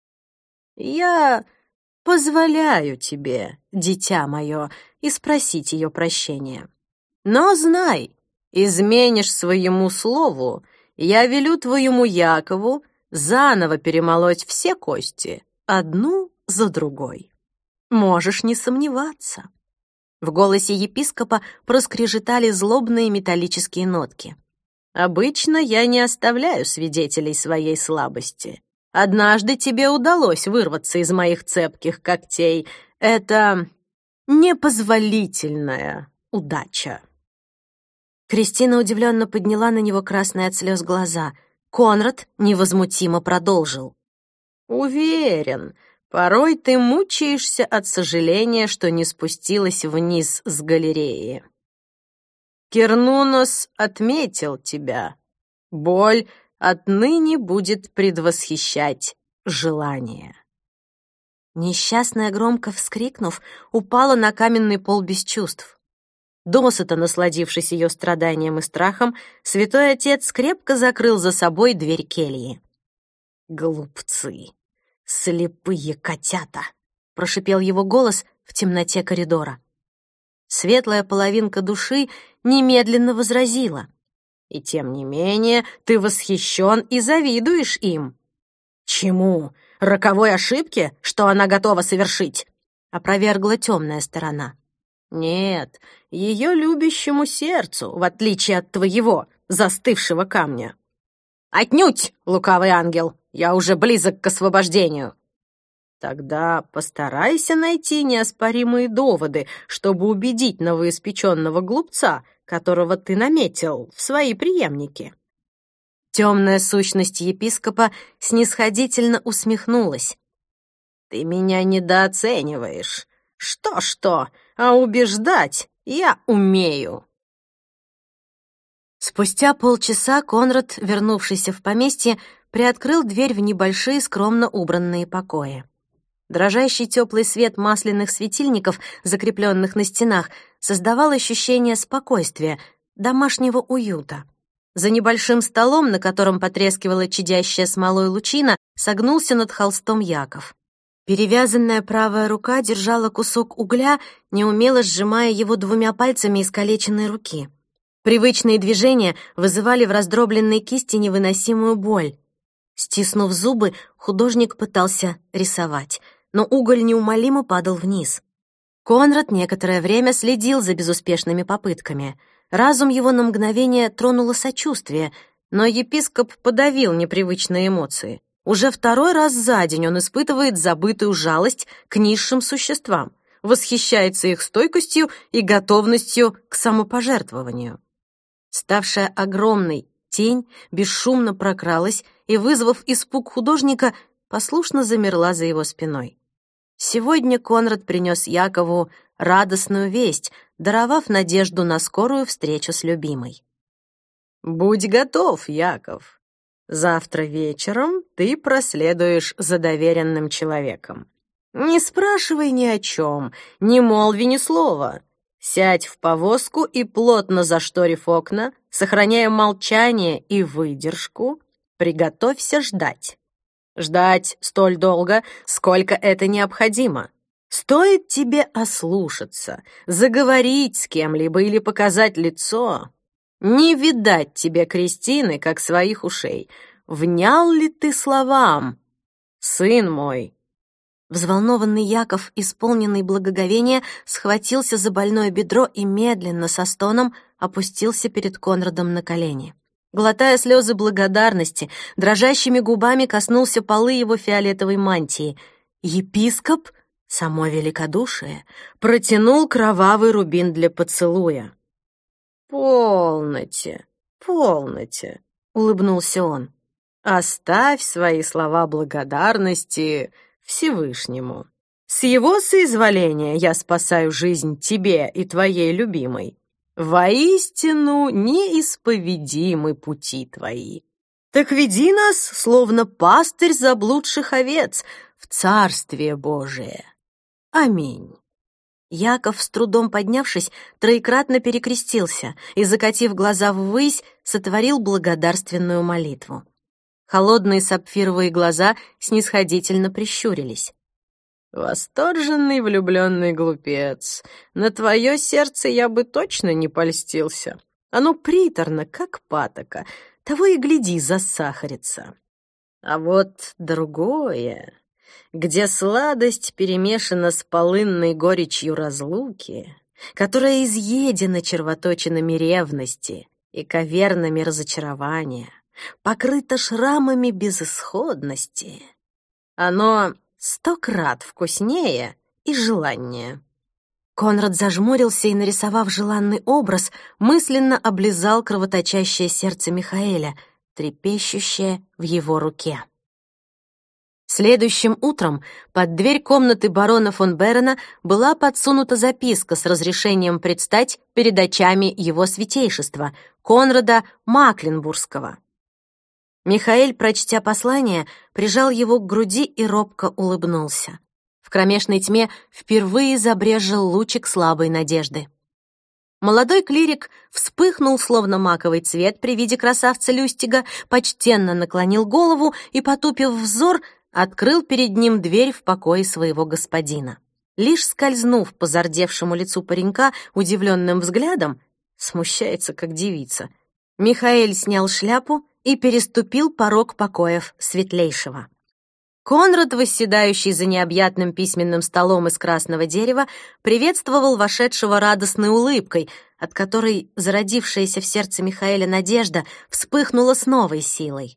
«Я позволяю тебе, дитя мое, и спросить ее прощения. Но знай, изменишь своему слову, я велю твоему Якову заново перемолоть все кости, одну за другой. Можешь не сомневаться». В голосе епископа проскрежетали злобные металлические нотки. «Обычно я не оставляю свидетелей своей слабости. Однажды тебе удалось вырваться из моих цепких когтей. Это непозволительная удача». Кристина удивленно подняла на него красные от слез глаза. Конрад невозмутимо продолжил. «Уверен, Порой ты мучаешься от сожаления, что не спустилась вниз с галереи. Кернунос отметил тебя. Боль отныне будет предвосхищать желание». Несчастная, громко вскрикнув, упала на каменный пол без чувств. Досыта насладившись ее страданием и страхом, святой отец крепко закрыл за собой дверь кельи. «Глупцы! Слепые котята!» — прошипел его голос в темноте коридора. Светлая половинка души немедленно возразила. «И тем не менее ты восхищен и завидуешь им». «Чему? Роковой ошибке, что она готова совершить?» — опровергла темная сторона. «Нет, ее любящему сердцу, в отличие от твоего, застывшего камня». «Отнюдь, лукавый ангел, я уже близок к освобождению». «Тогда постарайся найти неоспоримые доводы, чтобы убедить новоиспеченного глупца, которого ты наметил в свои преемники». Темная сущность епископа снисходительно усмехнулась. «Ты меня недооцениваешь. Что-что, а убеждать я умею». Спустя полчаса Конрад, вернувшийся в поместье, приоткрыл дверь в небольшие скромно убранные покои. Дрожащий теплый свет масляных светильников, закрепленных на стенах, создавал ощущение спокойствия, домашнего уюта. За небольшим столом, на котором потрескивала чадящая смолой лучина, согнулся над холстом Яков. Перевязанная правая рука держала кусок угля, неумело сжимая его двумя пальцами искалеченной руки. Привычные движения вызывали в раздробленной кисти невыносимую боль. Стиснув зубы, художник пытался рисовать, но уголь неумолимо падал вниз. Конрад некоторое время следил за безуспешными попытками. Разум его на мгновение тронуло сочувствие, но епископ подавил непривычные эмоции. Уже второй раз за день он испытывает забытую жалость к низшим существам, восхищается их стойкостью и готовностью к самопожертвованию. Ставшая огромной, тень бесшумно прокралась и, вызвав испуг художника, послушно замерла за его спиной. Сегодня Конрад принес Якову радостную весть, даровав надежду на скорую встречу с любимой. «Будь готов, Яков. Завтра вечером ты проследуешь за доверенным человеком. Не спрашивай ни о чем, не молви ни слова. Сядь в повозку и, плотно зашторив окна, сохраняя молчание и выдержку, приготовься ждать. Ждать столь долго, сколько это необходимо. Стоит тебе ослушаться, заговорить с кем-либо или показать лицо, не видать тебе Кристины, как своих ушей. Внял ли ты словам, сын мой?» Взволнованный Яков, исполненный благоговения, схватился за больное бедро и медленно, со стоном, опустился перед Конрадом на колени. Глотая слезы благодарности, дрожащими губами коснулся полы его фиолетовой мантии. Епископ, само великодушие, протянул кровавый рубин для поцелуя. «Полноте, полноте», — улыбнулся он. «Оставь свои слова благодарности Всевышнему. С его соизволения я спасаю жизнь тебе и твоей любимой. Воистину неисповедимы пути твои. Так веди нас, словно пастырь заблудших овец, в Царствие Божие. Аминь». Яков, с трудом поднявшись, троекратно перекрестился и, закатив глаза ввысь, сотворил благодарственную молитву. Холодные сапфировые глаза снисходительно прищурились. «Восторженный влюбленный глупец, на твое сердце я бы точно не польстился. Оно приторно, как патока, того и гляди, засахарится. А вот другое, где сладость перемешана с полынной горечью разлуки, которая изъедена червоточинами ревности и кавернами разочарования, покрыта шрамами безысходности, оно сто крат вкуснее и желаннее». Конрад зажмурился и, нарисовав желанный образ, мысленно облизал кровоточащее сердце Михаэля, трепещущее в его руке. Следующим утром под дверь комнаты барона фон Берена была подсунута записка с разрешением предстать перед очами его святейшества, Конрада Макленбургского. Михаэль, прочтя послание, прижал его к груди и робко улыбнулся. В кромешной тьме впервые забрезжил лучик слабой надежды. Молодой клирик вспыхнул, словно маковый цвет при виде красавца Люстига, почтенно наклонил голову и, потупив взор, открыл перед ним дверь в покое своего господина. Лишь скользнув по зардевшему лицу паренька удивленным взглядом, смущается, как девица, Михаэль снял шляпу и переступил порог покоев светлейшего. Конрад, восседающий за необъятным письменным столом из красного дерева, приветствовал вошедшего радостной улыбкой, от которой зародившаяся в сердце Михаэля надежда вспыхнула с новой силой.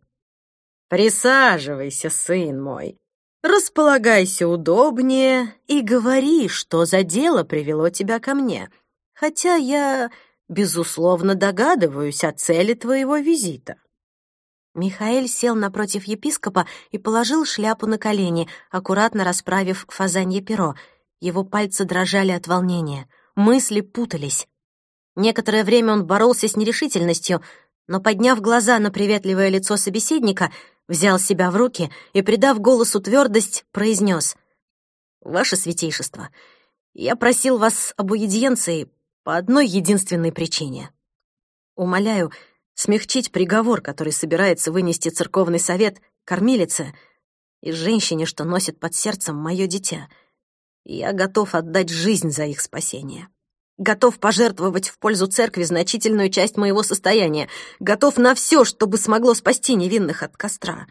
«Присаживайся, сын мой, располагайся удобнее и говори, что за дело привело тебя ко мне, хотя я, безусловно, догадываюсь о цели твоего визита». Михаэль сел напротив епископа и положил шляпу на колени, аккуратно расправив фазанье перо. Его пальцы дрожали от волнения, мысли путались. Некоторое время он боролся с нерешительностью, но, подняв глаза на приветливое лицо собеседника, взял себя в руки и, придав голосу твердость, произнес: «Ваше святейшество, я просил вас об аудиенции по одной единственной причине. Умоляю смягчить приговор, который собирается вынести церковный совет кормилице и женщине, что носит под сердцем мое дитя. Я готов отдать жизнь за их спасение. Готов пожертвовать в пользу церкви значительную часть моего состояния. Готов на все, чтобы смогло спасти невинных от костра.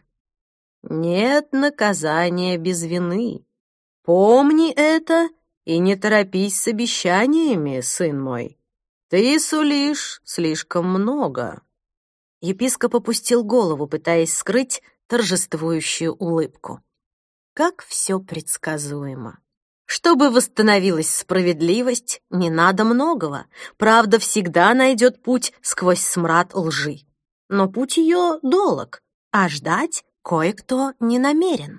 Нет наказания без вины. Помни это и не торопись с обещаниями, сын мой. Ты сулишь слишком много». Епископ опустил голову, пытаясь скрыть торжествующую улыбку. Как все предсказуемо. Чтобы восстановилась справедливость, не надо многого. Правда всегда найдет путь сквозь смрад лжи. Но путь ее долог, а ждать кое-кто не намерен.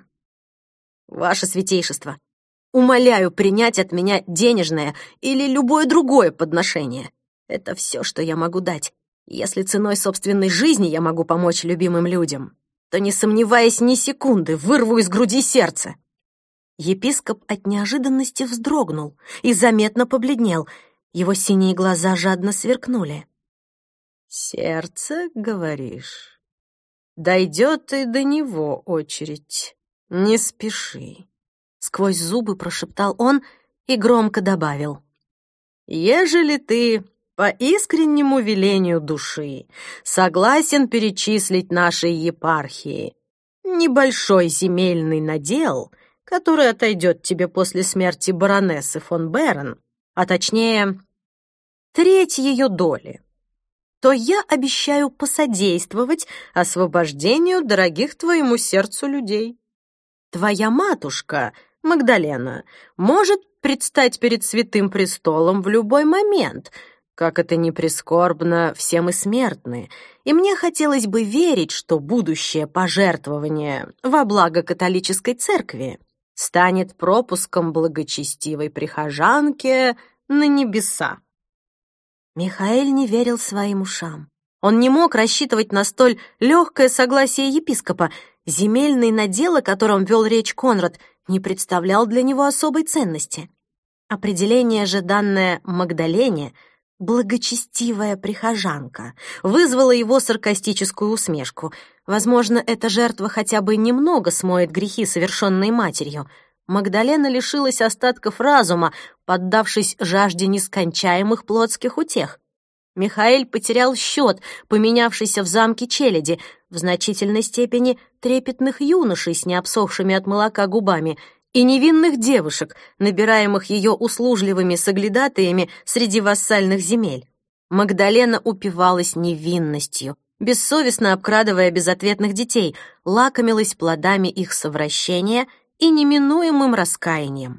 Ваше святейшество, умоляю принять от меня денежное или любое другое подношение. Это все, что я могу дать. Если ценой собственной жизни я могу помочь любимым людям, то, не сомневаясь ни секунды, вырву из груди сердце». Епископ от неожиданности вздрогнул и заметно побледнел. Его синие глаза жадно сверкнули. «Сердце, говоришь? Дойдет и до него очередь. Не спеши», — сквозь зубы прошептал он и громко добавил. «Ежели ты по искреннему велению души согласен перечислить нашей епархии небольшой земельный надел, который отойдет тебе после смерти баронессы фон Берен, а точнее, треть ее доли, то я обещаю посодействовать освобождению дорогих твоему сердцу людей. Твоя матушка, Магдалена, может предстать перед святым престолом в любой момент. Как это ни прискорбно, все мы смертны, и мне хотелось бы верить, что будущее пожертвование во благо католической церкви станет пропуском благочестивой прихожанки на небеса». Михаэль не верил своим ушам. Он не мог рассчитывать на столь легкое согласие епископа. Земельный надел, о котором вел речь Конрад, не представлял для него особой ценности. Определение же, данное Магдалене, «благочестивая прихожанка», вызвало его саркастическую усмешку. Возможно, эта жертва хотя бы немного смоет грехи, совершенные матерью. Магдалена лишилась остатков разума, поддавшись жажде нескончаемых плотских утех. Михаэль потерял счет поменявшейся в замке челяди, в значительной степени трепетных юношей с необсохшими от молока губами и невинных девушек, набираемых ее услужливыми соглядатаями среди вассальных земель. Магдалена упивалась невинностью, бессовестно обкрадывая безответных детей, лакомилась плодами их совращения и неминуемым раскаянием.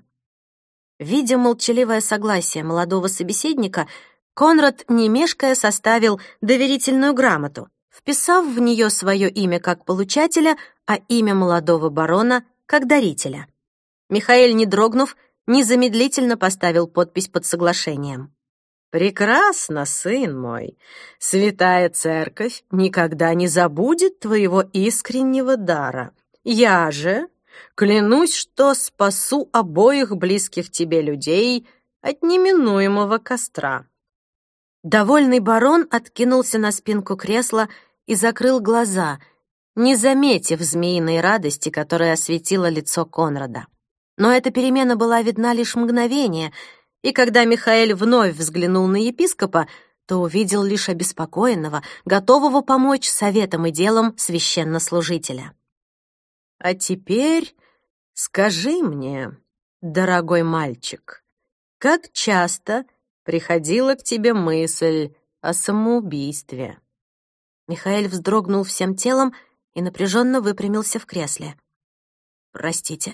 Видя молчаливое согласие молодого собеседника, Конрад, не мешкая, составил доверительную грамоту, вписав в нее свое имя как получателя, а имя молодого барона как дарителя. Михаэль, не дрогнув, незамедлительно поставил подпись под соглашением. «Прекрасно, сын мой. Святая Церковь никогда не забудет твоего искреннего дара. Я же клянусь, что спасу обоих близких тебе людей от неминуемого костра». Довольный барон откинулся на спинку кресла и закрыл глаза, не заметив змеиной радости, которая осветила лицо Конрада. Но эта перемена была видна лишь мгновение, и когда Михаэль вновь взглянул на епископа, то увидел лишь обеспокоенного, готового помочь советам и делам священнослужителя. «А теперь скажи мне, дорогой мальчик, как часто приходила к тебе мысль о самоубийстве?» Михаэль вздрогнул всем телом и напряженно выпрямился в кресле. «Простите».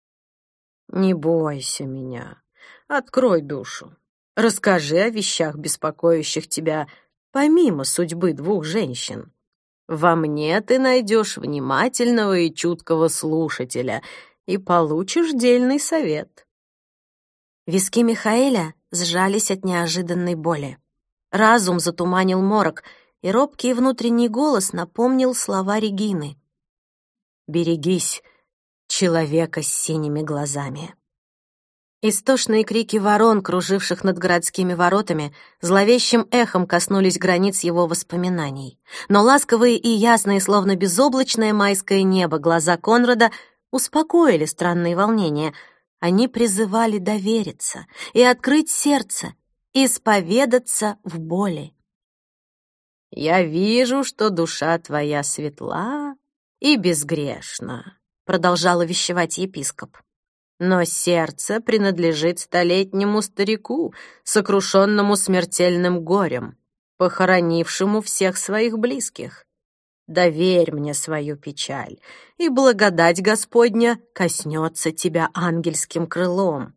«Не бойся меня. Открой душу. Расскажи о вещах, беспокоящих тебя, помимо судьбы двух женщин. Во мне ты найдешь внимательного и чуткого слушателя и получишь дельный совет». Виски Михаэля сжались от неожиданной боли. Разум затуманил морок, и робкий внутренний голос напомнил слова Регины. «Берегись человека с синими глазами». Истошные крики ворон, круживших над городскими воротами, зловещим эхом коснулись границ его воспоминаний. Но ласковые и ясные, словно безоблачное майское небо, глаза Конрада успокоили странные волнения. Они призывали довериться и открыть сердце, исповедаться в боли. «Я вижу, что душа твоя светла и безгрешна», — продолжал увещевать епископ. «Но сердце принадлежит столетнему старику, сокрушенному смертельным горем, похоронившему всех своих близких. Доверь мне свою печаль, и благодать Господня коснется тебя ангельским крылом».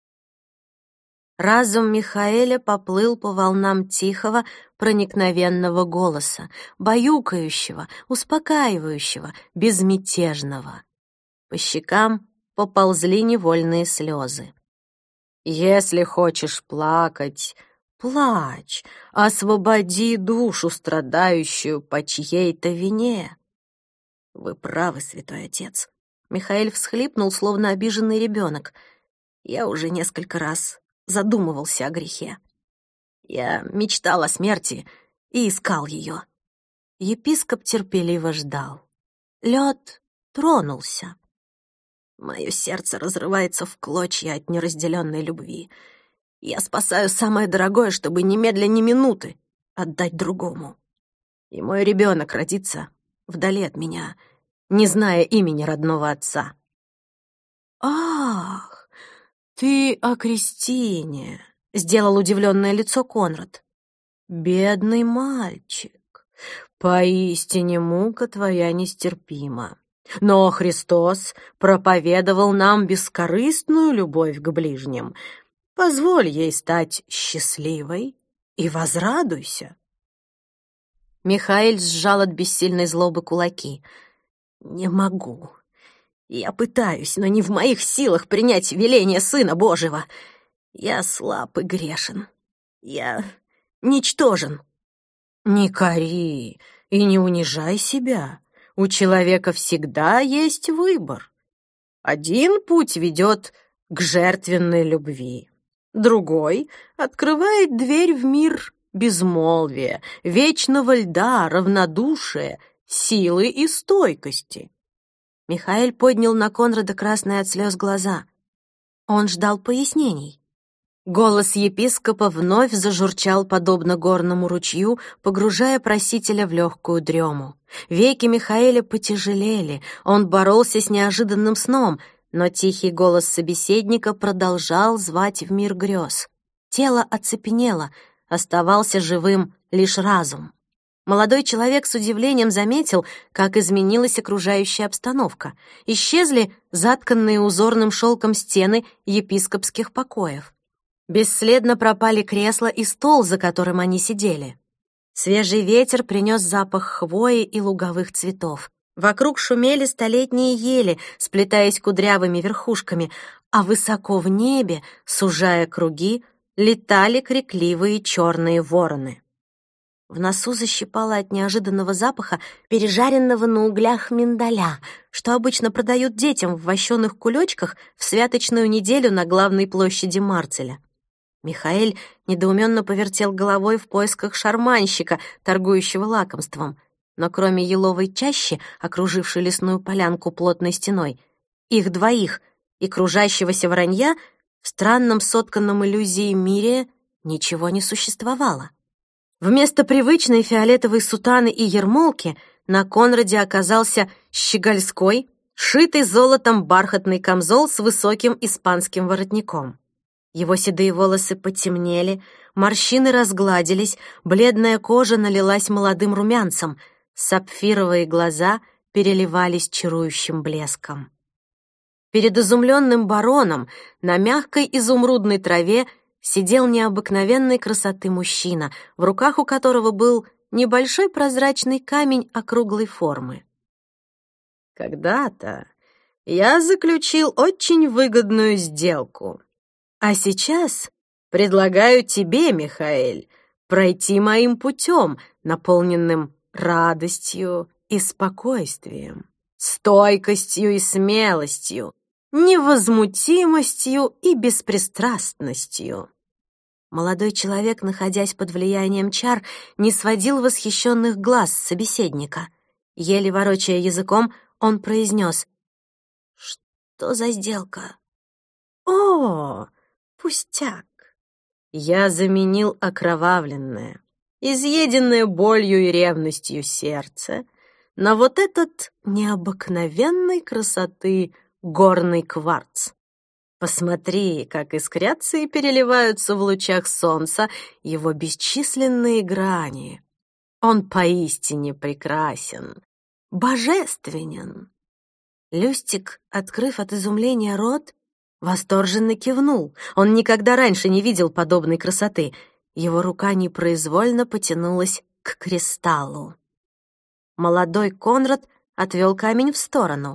Разум Михаэля поплыл по волнам тихого, проникновенного голоса, баюкающего, успокаивающего, безмятежного. По щекам поползли невольные слезы. «Если хочешь плакать, плачь, освободи душу, страдающую по чьей-то вине». «Вы правы, святой отец». Михаэль всхлипнул, словно обиженный ребенок. «Я уже несколько раз задумывался о грехе. Я мечтал о смерти и искал ее». Епископ терпеливо ждал. Лед тронулся. Мое сердце разрывается в клочья от неразделенной любви. Я спасаю самое дорогое, чтобы немедля ни минуты отдать другому. И мой ребенок родится вдали от меня, не зная имени родного отца. «Ах, ты о Кристине», — сделал удивленное лицо Конрад. «Бедный мальчик, поистине мука твоя нестерпима. Но Христос проповедовал нам бескорыстную любовь к ближним. Позволь ей стать счастливой и возрадуйся». Михаэль сжал от бессильной злобы кулаки. «Не могу. Я пытаюсь, но не в моих силах принять веление Сына Божьего. Я слаб и грешен. Я ничтожен». «Не кори и не унижай себя. У человека всегда есть выбор. Один путь ведет к жертвенной любви, другой открывает дверь в мир безмолвия, вечного льда, равнодушия, силы и стойкости». Михаэль поднял на Конрада красные от слез глаза. Он ждал пояснений. Голос епископа вновь зажурчал, подобно горному ручью, погружая просителя в легкую дрему. Веки Михаэля потяжелели, он боролся с неожиданным сном, но тихий голос собеседника продолжал звать в мир грез. Тело оцепенело, оставался живым лишь разум. Молодой человек с удивлением заметил, как изменилась окружающая обстановка. Исчезли затканные узорным шелком стены епископских покоев. Бесследно пропали кресло и стол, за которым они сидели. Свежий ветер принес запах хвои и луговых цветов. Вокруг шумели столетние ели, сплетаясь кудрявыми верхушками, а высоко в небе, сужая круги, летали крикливые черные вороны. В носу защипало от неожиданного запаха пережаренного на углях миндаля, что обычно продают детям в вощеных кулечках в святочную неделю на главной площади Марцеля. Михаэль недоуменно повертел головой в поисках шарманщика, торгующего лакомством. Но кроме еловой чащи, окружившей лесную полянку плотной стеной, их двоих и кружащегося воронья в странном сотканном иллюзии мире ничего не существовало. Вместо привычной фиолетовой сутаны и ермолки на Конраде оказался щегольской, шитый золотом бархатный камзол с высоким испанским воротником. Его седые волосы потемнели, морщины разгладились, бледная кожа налилась молодым румянцем, сапфировые глаза переливались чарующим блеском. Перед изумленным бароном на мягкой изумрудной траве сидел необыкновенной красоты мужчина, в руках у которого был небольшой прозрачный камень округлой формы. «Когда-то я заключил очень выгодную сделку, а сейчас предлагаю тебе, Михаэль, пройти моим путем, наполненным радостью и спокойствием, стойкостью и смелостью, невозмутимостью и беспристрастностью». Молодой человек, находясь под влиянием чар, не сводил восхищенных глаз с собеседника. Еле ворочая языком, он произнес: «Что за сделка?» «О, пустяк! Я заменил окровавленное, изъеденное болью и ревностью сердце на вот этот необыкновенной красоты горный кварц. Посмотри, как искрятся и переливаются в лучах солнца его бесчисленные грани. Он поистине прекрасен, божественен». Люстик, открыв от изумления рот, восторженно кивнул. Он никогда раньше не видел подобной красоты. Его рука непроизвольно потянулась к кристаллу. Молодой Конрад отвел камень в сторону.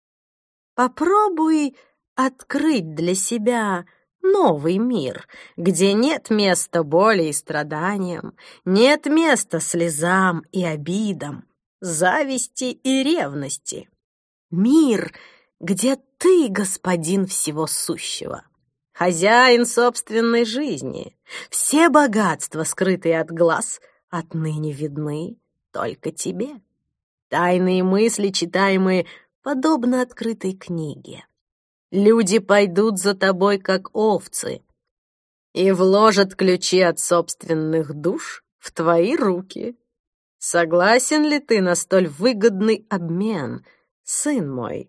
«Попробуй открыть для себя новый мир, где нет места боли и страданиям, нет места слезам и обидам, зависти и ревности. Мир, где ты господин всего сущего, хозяин собственной жизни. Все богатства, скрытые от глаз, отныне видны только тебе. Тайные мысли, читаемые подобно открытой книге. Люди пойдут за тобой, как овцы, и вложат ключи от собственных душ в твои руки. Согласен ли ты на столь выгодный обмен, сын мой?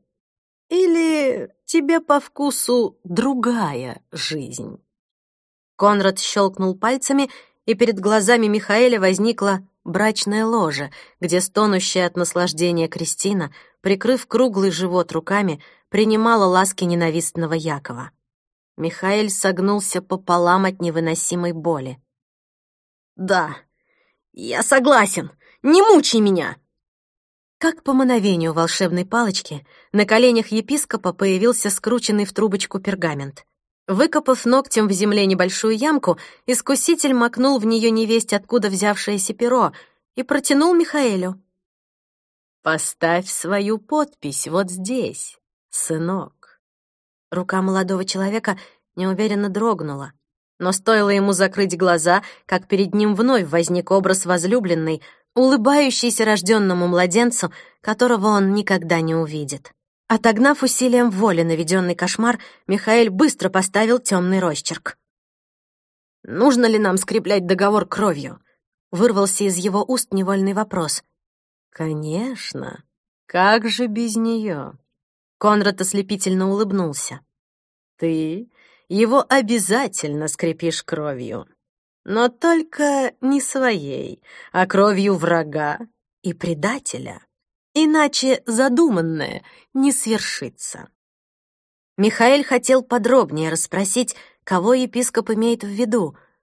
Или тебе по вкусу другая жизнь?» Конрад щелкнул пальцами, и перед глазами Михаэля возникла брачное ложе, где стонущая от наслаждения Кристина, прикрыв круглый живот руками, принимала ласки ненавистного Якова. Михаэль согнулся пополам от невыносимой боли. «Да, я согласен. Не мучай меня!» Как по мановению волшебной палочки, на коленях епископа появился скрученный в трубочку пергамент. Выкопав ногтем в земле небольшую ямку, искуситель макнул в нее невесть откуда взявшееся перо и протянул Михаэлю. «Поставь свою подпись вот здесь, сынок». Рука молодого человека неуверенно дрогнула, но стоило ему закрыть глаза, как перед ним вновь возник образ возлюбленной, улыбающейся рожденному младенцу, которого он никогда не увидит. Отогнав усилием воли наведенный кошмар, Михаэль быстро поставил темный росчерк. «Нужно ли нам скреплять договор кровью?» — вырвался из его уст невольный вопрос. «Конечно. Как же без нее?» Конрад ослепительно улыбнулся. «Ты его обязательно скрепишь кровью. Но только не своей, а кровью врага и предателя. Иначе задуманное не свершится». Михаэль хотел подробнее расспросить, кого епископ имеет в виду,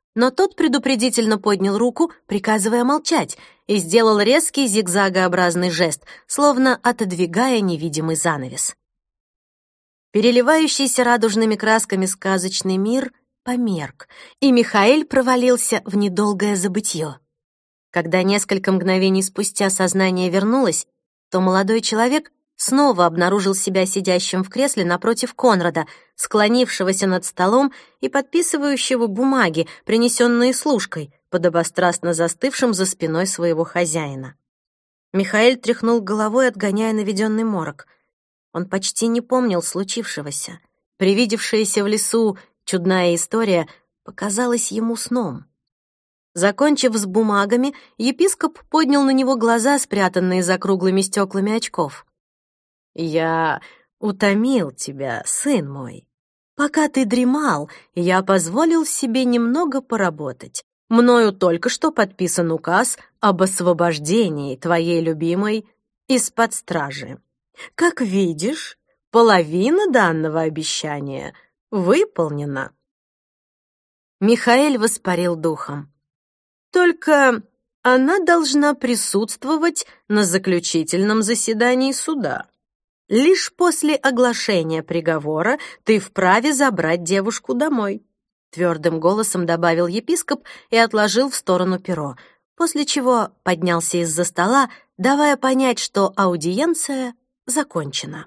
Но тот предупредительно поднял руку, приказывая молчать, и сделал резкий зигзагообразный жест, словно отодвигая невидимый занавес. Переливающийся радужными красками сказочный мир померк, и Михаэль провалился в недолгое забытье. Когда несколько мгновений спустя сознание вернулось, то молодой человек снова обнаружил себя сидящим в кресле напротив Конрада, склонившегося над столом и подписывающего бумаги, принесенные служкой, подобострастно застывшим за спиной своего хозяина. Михаэль тряхнул головой, отгоняя наведенный морок. Он почти не помнил случившегося. Привидевшаяся в лесу чудная история показалась ему сном. Закончив с бумагами, епископ поднял на него глаза, спрятанные за круглыми стеклами очков. «Я утомил тебя, сын мой. Пока ты дремал, я позволил себе немного поработать. Мною только что подписан указ об освобождении твоей любимой из-под стражи. Как видишь, половина данного обещания выполнена». Михаэль воспарил духом. «Только она должна присутствовать на заключительном заседании суда. Лишь после оглашения приговора ты вправе забрать девушку домой», — твердым голосом добавил епископ и отложил в сторону перо, после чего поднялся из-за стола, давая понять, что аудиенция закончена.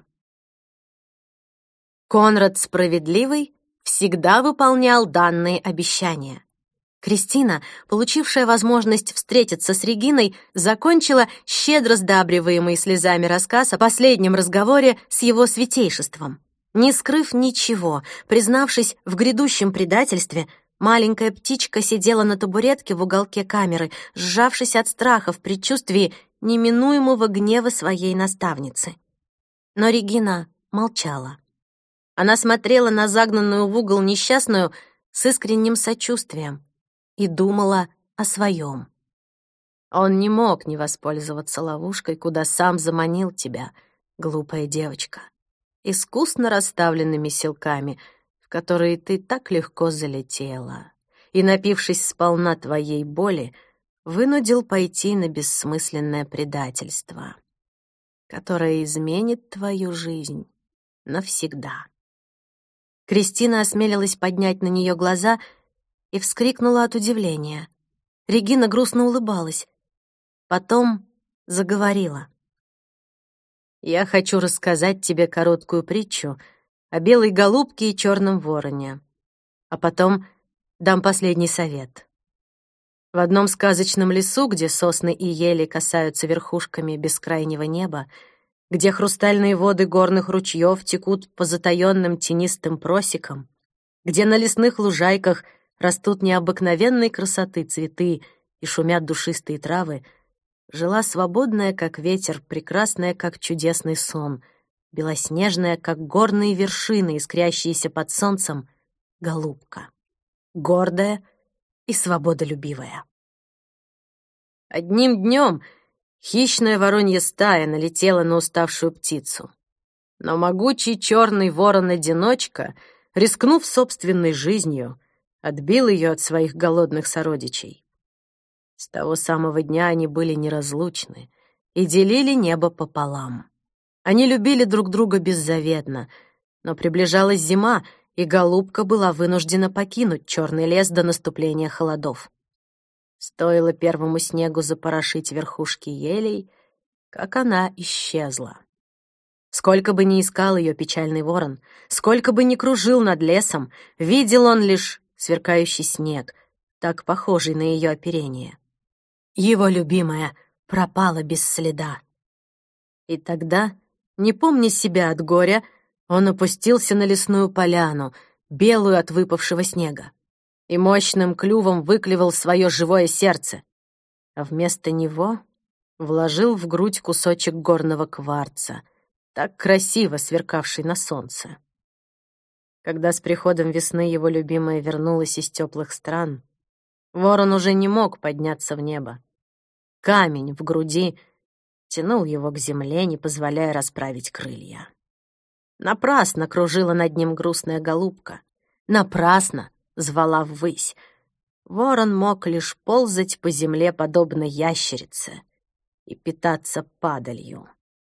Конрад Справедливый всегда выполнял данные обещания. Кристина, получившая возможность встретиться с Региной, закончила щедро сдабриваемый слезами рассказ о последнем разговоре с его святейшеством. Не скрыв ничего, признавшись в грядущем предательстве, маленькая птичка сидела на табуретке в уголке камеры, сжавшись от страха в предчувствии неминуемого гнева своей наставницы. Но Регина молчала. Она смотрела на загнанную в угол несчастную с искренним сочувствием и думала о своем. Он не мог не воспользоваться ловушкой, куда сам заманил тебя, глупая девочка, искусно расставленными силками, в которые ты так легко залетела, и, напившись сполна твоей боли, вынудил пойти на бессмысленное предательство, которое изменит твою жизнь навсегда. Кристина осмелилась поднять на нее глаза и вскрикнула от удивления. Регина грустно улыбалась. Потом заговорила. «Я хочу рассказать тебе короткую притчу о белой голубке и черном вороне, а потом дам последний совет. В одном сказочном лесу, где сосны и ели касаются верхушками бескрайнего неба, где хрустальные воды горных ручьев текут по затаённым тенистым просекам, где на лесных лужайках растут необыкновенной красоты цветы и шумят душистые травы, жила свободная, как ветер, прекрасная, как чудесный сон, белоснежная, как горные вершины, искрящиеся под солнцем, голубка, гордая и свободолюбивая. Одним днем хищная воронья стая налетела на уставшую птицу. Но могучий черный ворон-одиночка, рискнув собственной жизнью, отбил ее от своих голодных сородичей. С того самого дня они были неразлучны и делили небо пополам. Они любили друг друга беззаветно, но приближалась зима, и голубка была вынуждена покинуть черный лес до наступления холодов. Стоило первому снегу запорошить верхушки елей, как она исчезла. Сколько бы ни искал ее печальный ворон, сколько бы ни кружил над лесом, видел он лишь сверкающий снег, так похожий на ее оперение. Его любимая пропала без следа. И тогда, не помня себя от горя, он опустился на лесную поляну, белую от выпавшего снега, и мощным клювом выклевал свое живое сердце, а вместо него вложил в грудь кусочек горного кварца, так красиво сверкавший на солнце. Когда с приходом весны его любимая вернулась из теплых стран, ворон уже не мог подняться в небо. Камень в груди тянул его к земле, не позволяя расправить крылья. Напрасно кружила над ним грустная голубка, напрасно звала ввысь. ворон мог лишь ползать по земле, подобно ящерице, и питаться падалью.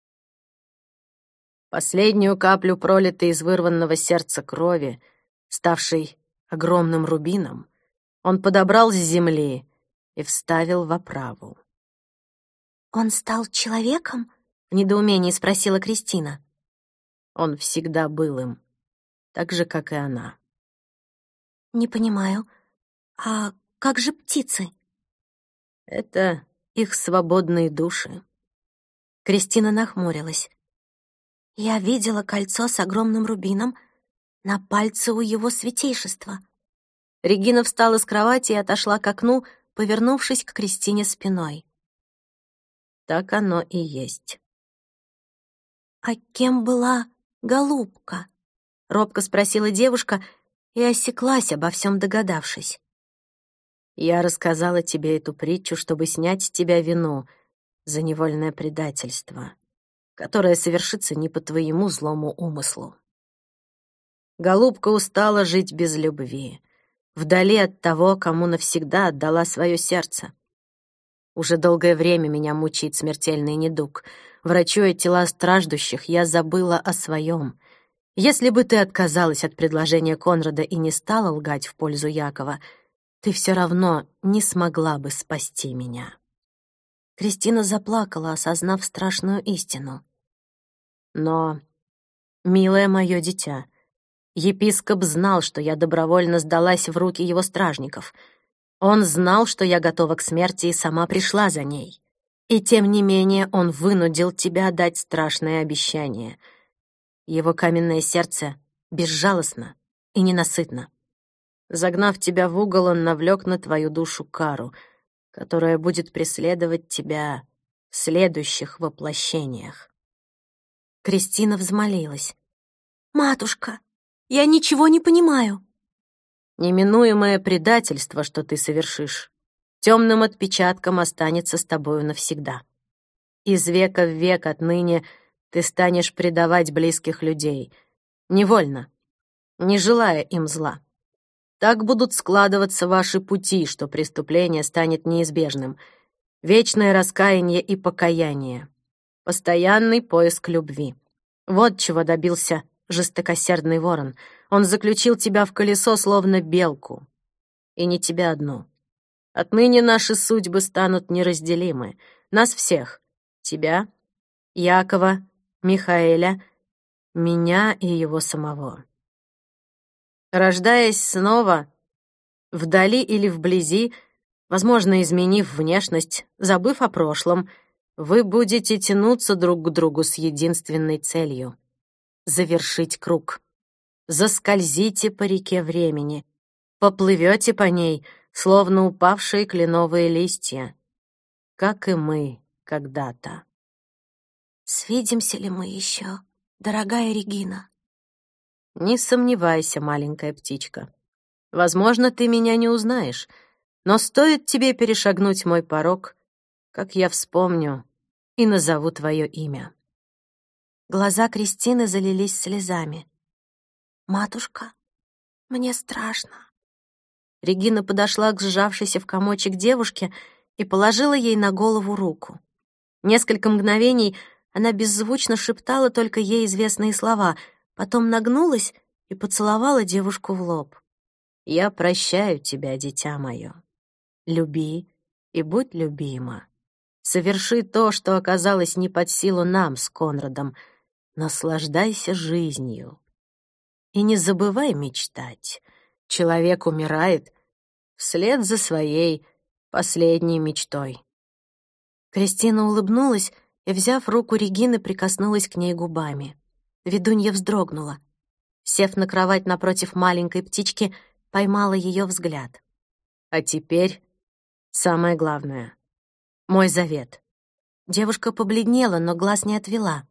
Последнюю каплю, пролитой из вырванного сердца крови, ставшей огромным рубином, он подобрал с земли и вставил в оправу. «Он стал человеком?» — в недоумении спросила Кристина. Он всегда был им, так же, как и она. «Не понимаю. А как же птицы?» Это их свободные души. Кристина нахмурилась. «Я видела кольцо с огромным рубином на пальце у его святейшества». Регина встала с кровати и отошла к окну, повернувшись к Кристине спиной. Так оно и есть. «А кем была голубка?» — робко спросила девушка и осеклась, обо всем догадавшись. «Я рассказала тебе эту притчу, чтобы снять с тебя вину за невольное предательство, которое совершится не по твоему злому умыслу. Голубка устала жить без любви, вдали от того, кому навсегда отдала свое сердце. Уже долгое время меня мучает смертельный недуг. Врачуя тела страждущих, я забыла о своем. Если бы ты отказалась от предложения Конрада и не стала лгать в пользу Якова, ты все равно не смогла бы спасти меня». Кристина заплакала, осознав страшную истину. «Но, милое мое дитя, епископ знал, что я добровольно сдалась в руки его стражников. Он знал, что я готова к смерти и сама пришла за ней. И тем не менее он вынудил тебя дать страшное обещание. Его каменное сердце безжалостно и ненасытно. Загнав тебя в угол, он навлек на твою душу кару, которая будет преследовать тебя в следующих воплощениях». Кристина взмолилась. «Матушка, я ничего не понимаю». Неминуемое предательство, что ты совершишь, темным отпечатком останется с тобою навсегда. Из века в век отныне ты станешь предавать близких людей, невольно, не желая им зла. Так будут складываться ваши пути, что преступление станет неизбежным. Вечное раскаяние и покаяние. Постоянный поиск любви. Вот чего добился жестокосердный ворон. Он заключил тебя в колесо, словно белку. И не тебя одну. Отныне наши судьбы станут неразделимы. Нас всех. Тебя, Якова, Михаэля, меня и его самого. Рождаясь снова, вдали или вблизи, возможно, изменив внешность, забыв о прошлом, вы будете тянуться друг к другу с единственной целью — завершить круг. Заскользите по реке времени, поплывете по ней, словно упавшие кленовые листья, как и мы когда-то. «Свидимся ли мы еще, дорогая Регина?» Не сомневайся, маленькая птичка. Возможно, ты меня не узнаешь, но стоит тебе перешагнуть мой порог, как я вспомню и назову твое имя». Глаза Кристины залились слезами. «Матушка, мне страшно». Регина подошла к сжавшейся в комочек девушке и положила ей на голову руку. Несколько мгновений она беззвучно шептала только ей известные слова, потом нагнулась и поцеловала девушку в лоб. «Я прощаю тебя, дитя мое. Люби и будь любима. Соверши то, что оказалось не под силу нам с Конрадом. Наслаждайся жизнью. И не забывай мечтать. Человек умирает вслед за своей последней мечтой». Кристина улыбнулась и, взяв руку Регины, прикоснулась к ней губами. Ведунья вздрогнула. Сев на кровать напротив маленькой птички, поймала ее взгляд. «А теперь самое главное. Мой завет». Девушка побледнела, но глаз не отвела.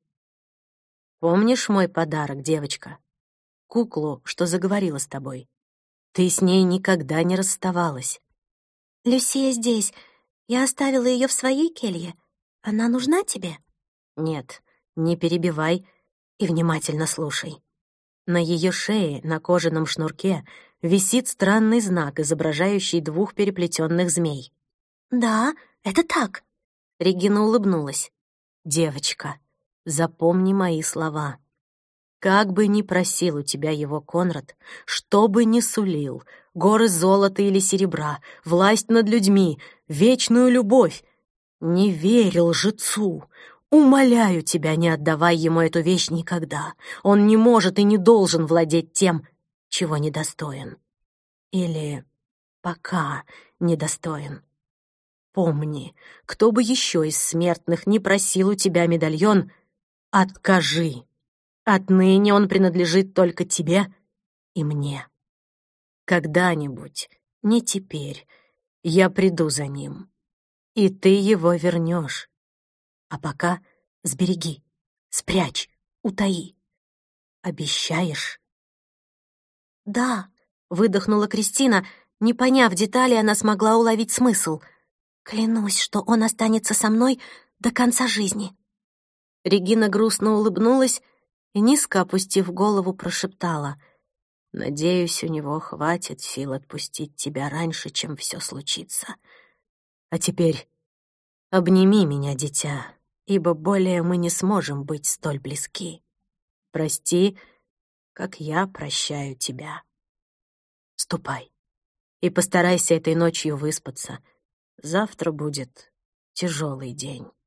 «Помнишь мой подарок, девочка? Куклу, что заговорила с тобой? Ты с ней никогда не расставалась». «Люсия здесь. Я оставила ее в своей келье. Она нужна тебе?» «Нет, не перебивай и внимательно слушай. На ее шее, на кожаном шнурке, висит странный знак, изображающий двух переплетенных змей. «Да, это так». Регина улыбнулась. «Девочка, запомни мои слова. Как бы ни просил у тебя его Конрад, что бы ни сулил, горы золота или серебра, власть над людьми, вечную любовь, не верь лжецу. Умоляю тебя, не отдавай ему эту вещь никогда. Он не может и не должен владеть тем, чего недостоин. Или пока недостоин. Помни, кто бы еще из смертных не просил у тебя медальон, откажи. Отныне он принадлежит только тебе и мне. Когда-нибудь, не теперь, я приду за ним, и ты его вернешь. А пока сбереги, спрячь, утаи. Обещаешь?» «Да», — выдохнула Кристина. Не поняв деталей, она смогла уловить смысл. «клянусь, что он останется со мной до конца жизни». Регина грустно улыбнулась и, низко опустив голову, прошептала: «Надеюсь, у него хватит сил отпустить тебя раньше, чем все случится. А теперь обними меня, дитя, ибо более мы не сможем быть столь близки. Прости, как я прощаю тебя. Ступай и постарайся этой ночью выспаться. Завтра будет тяжелый день».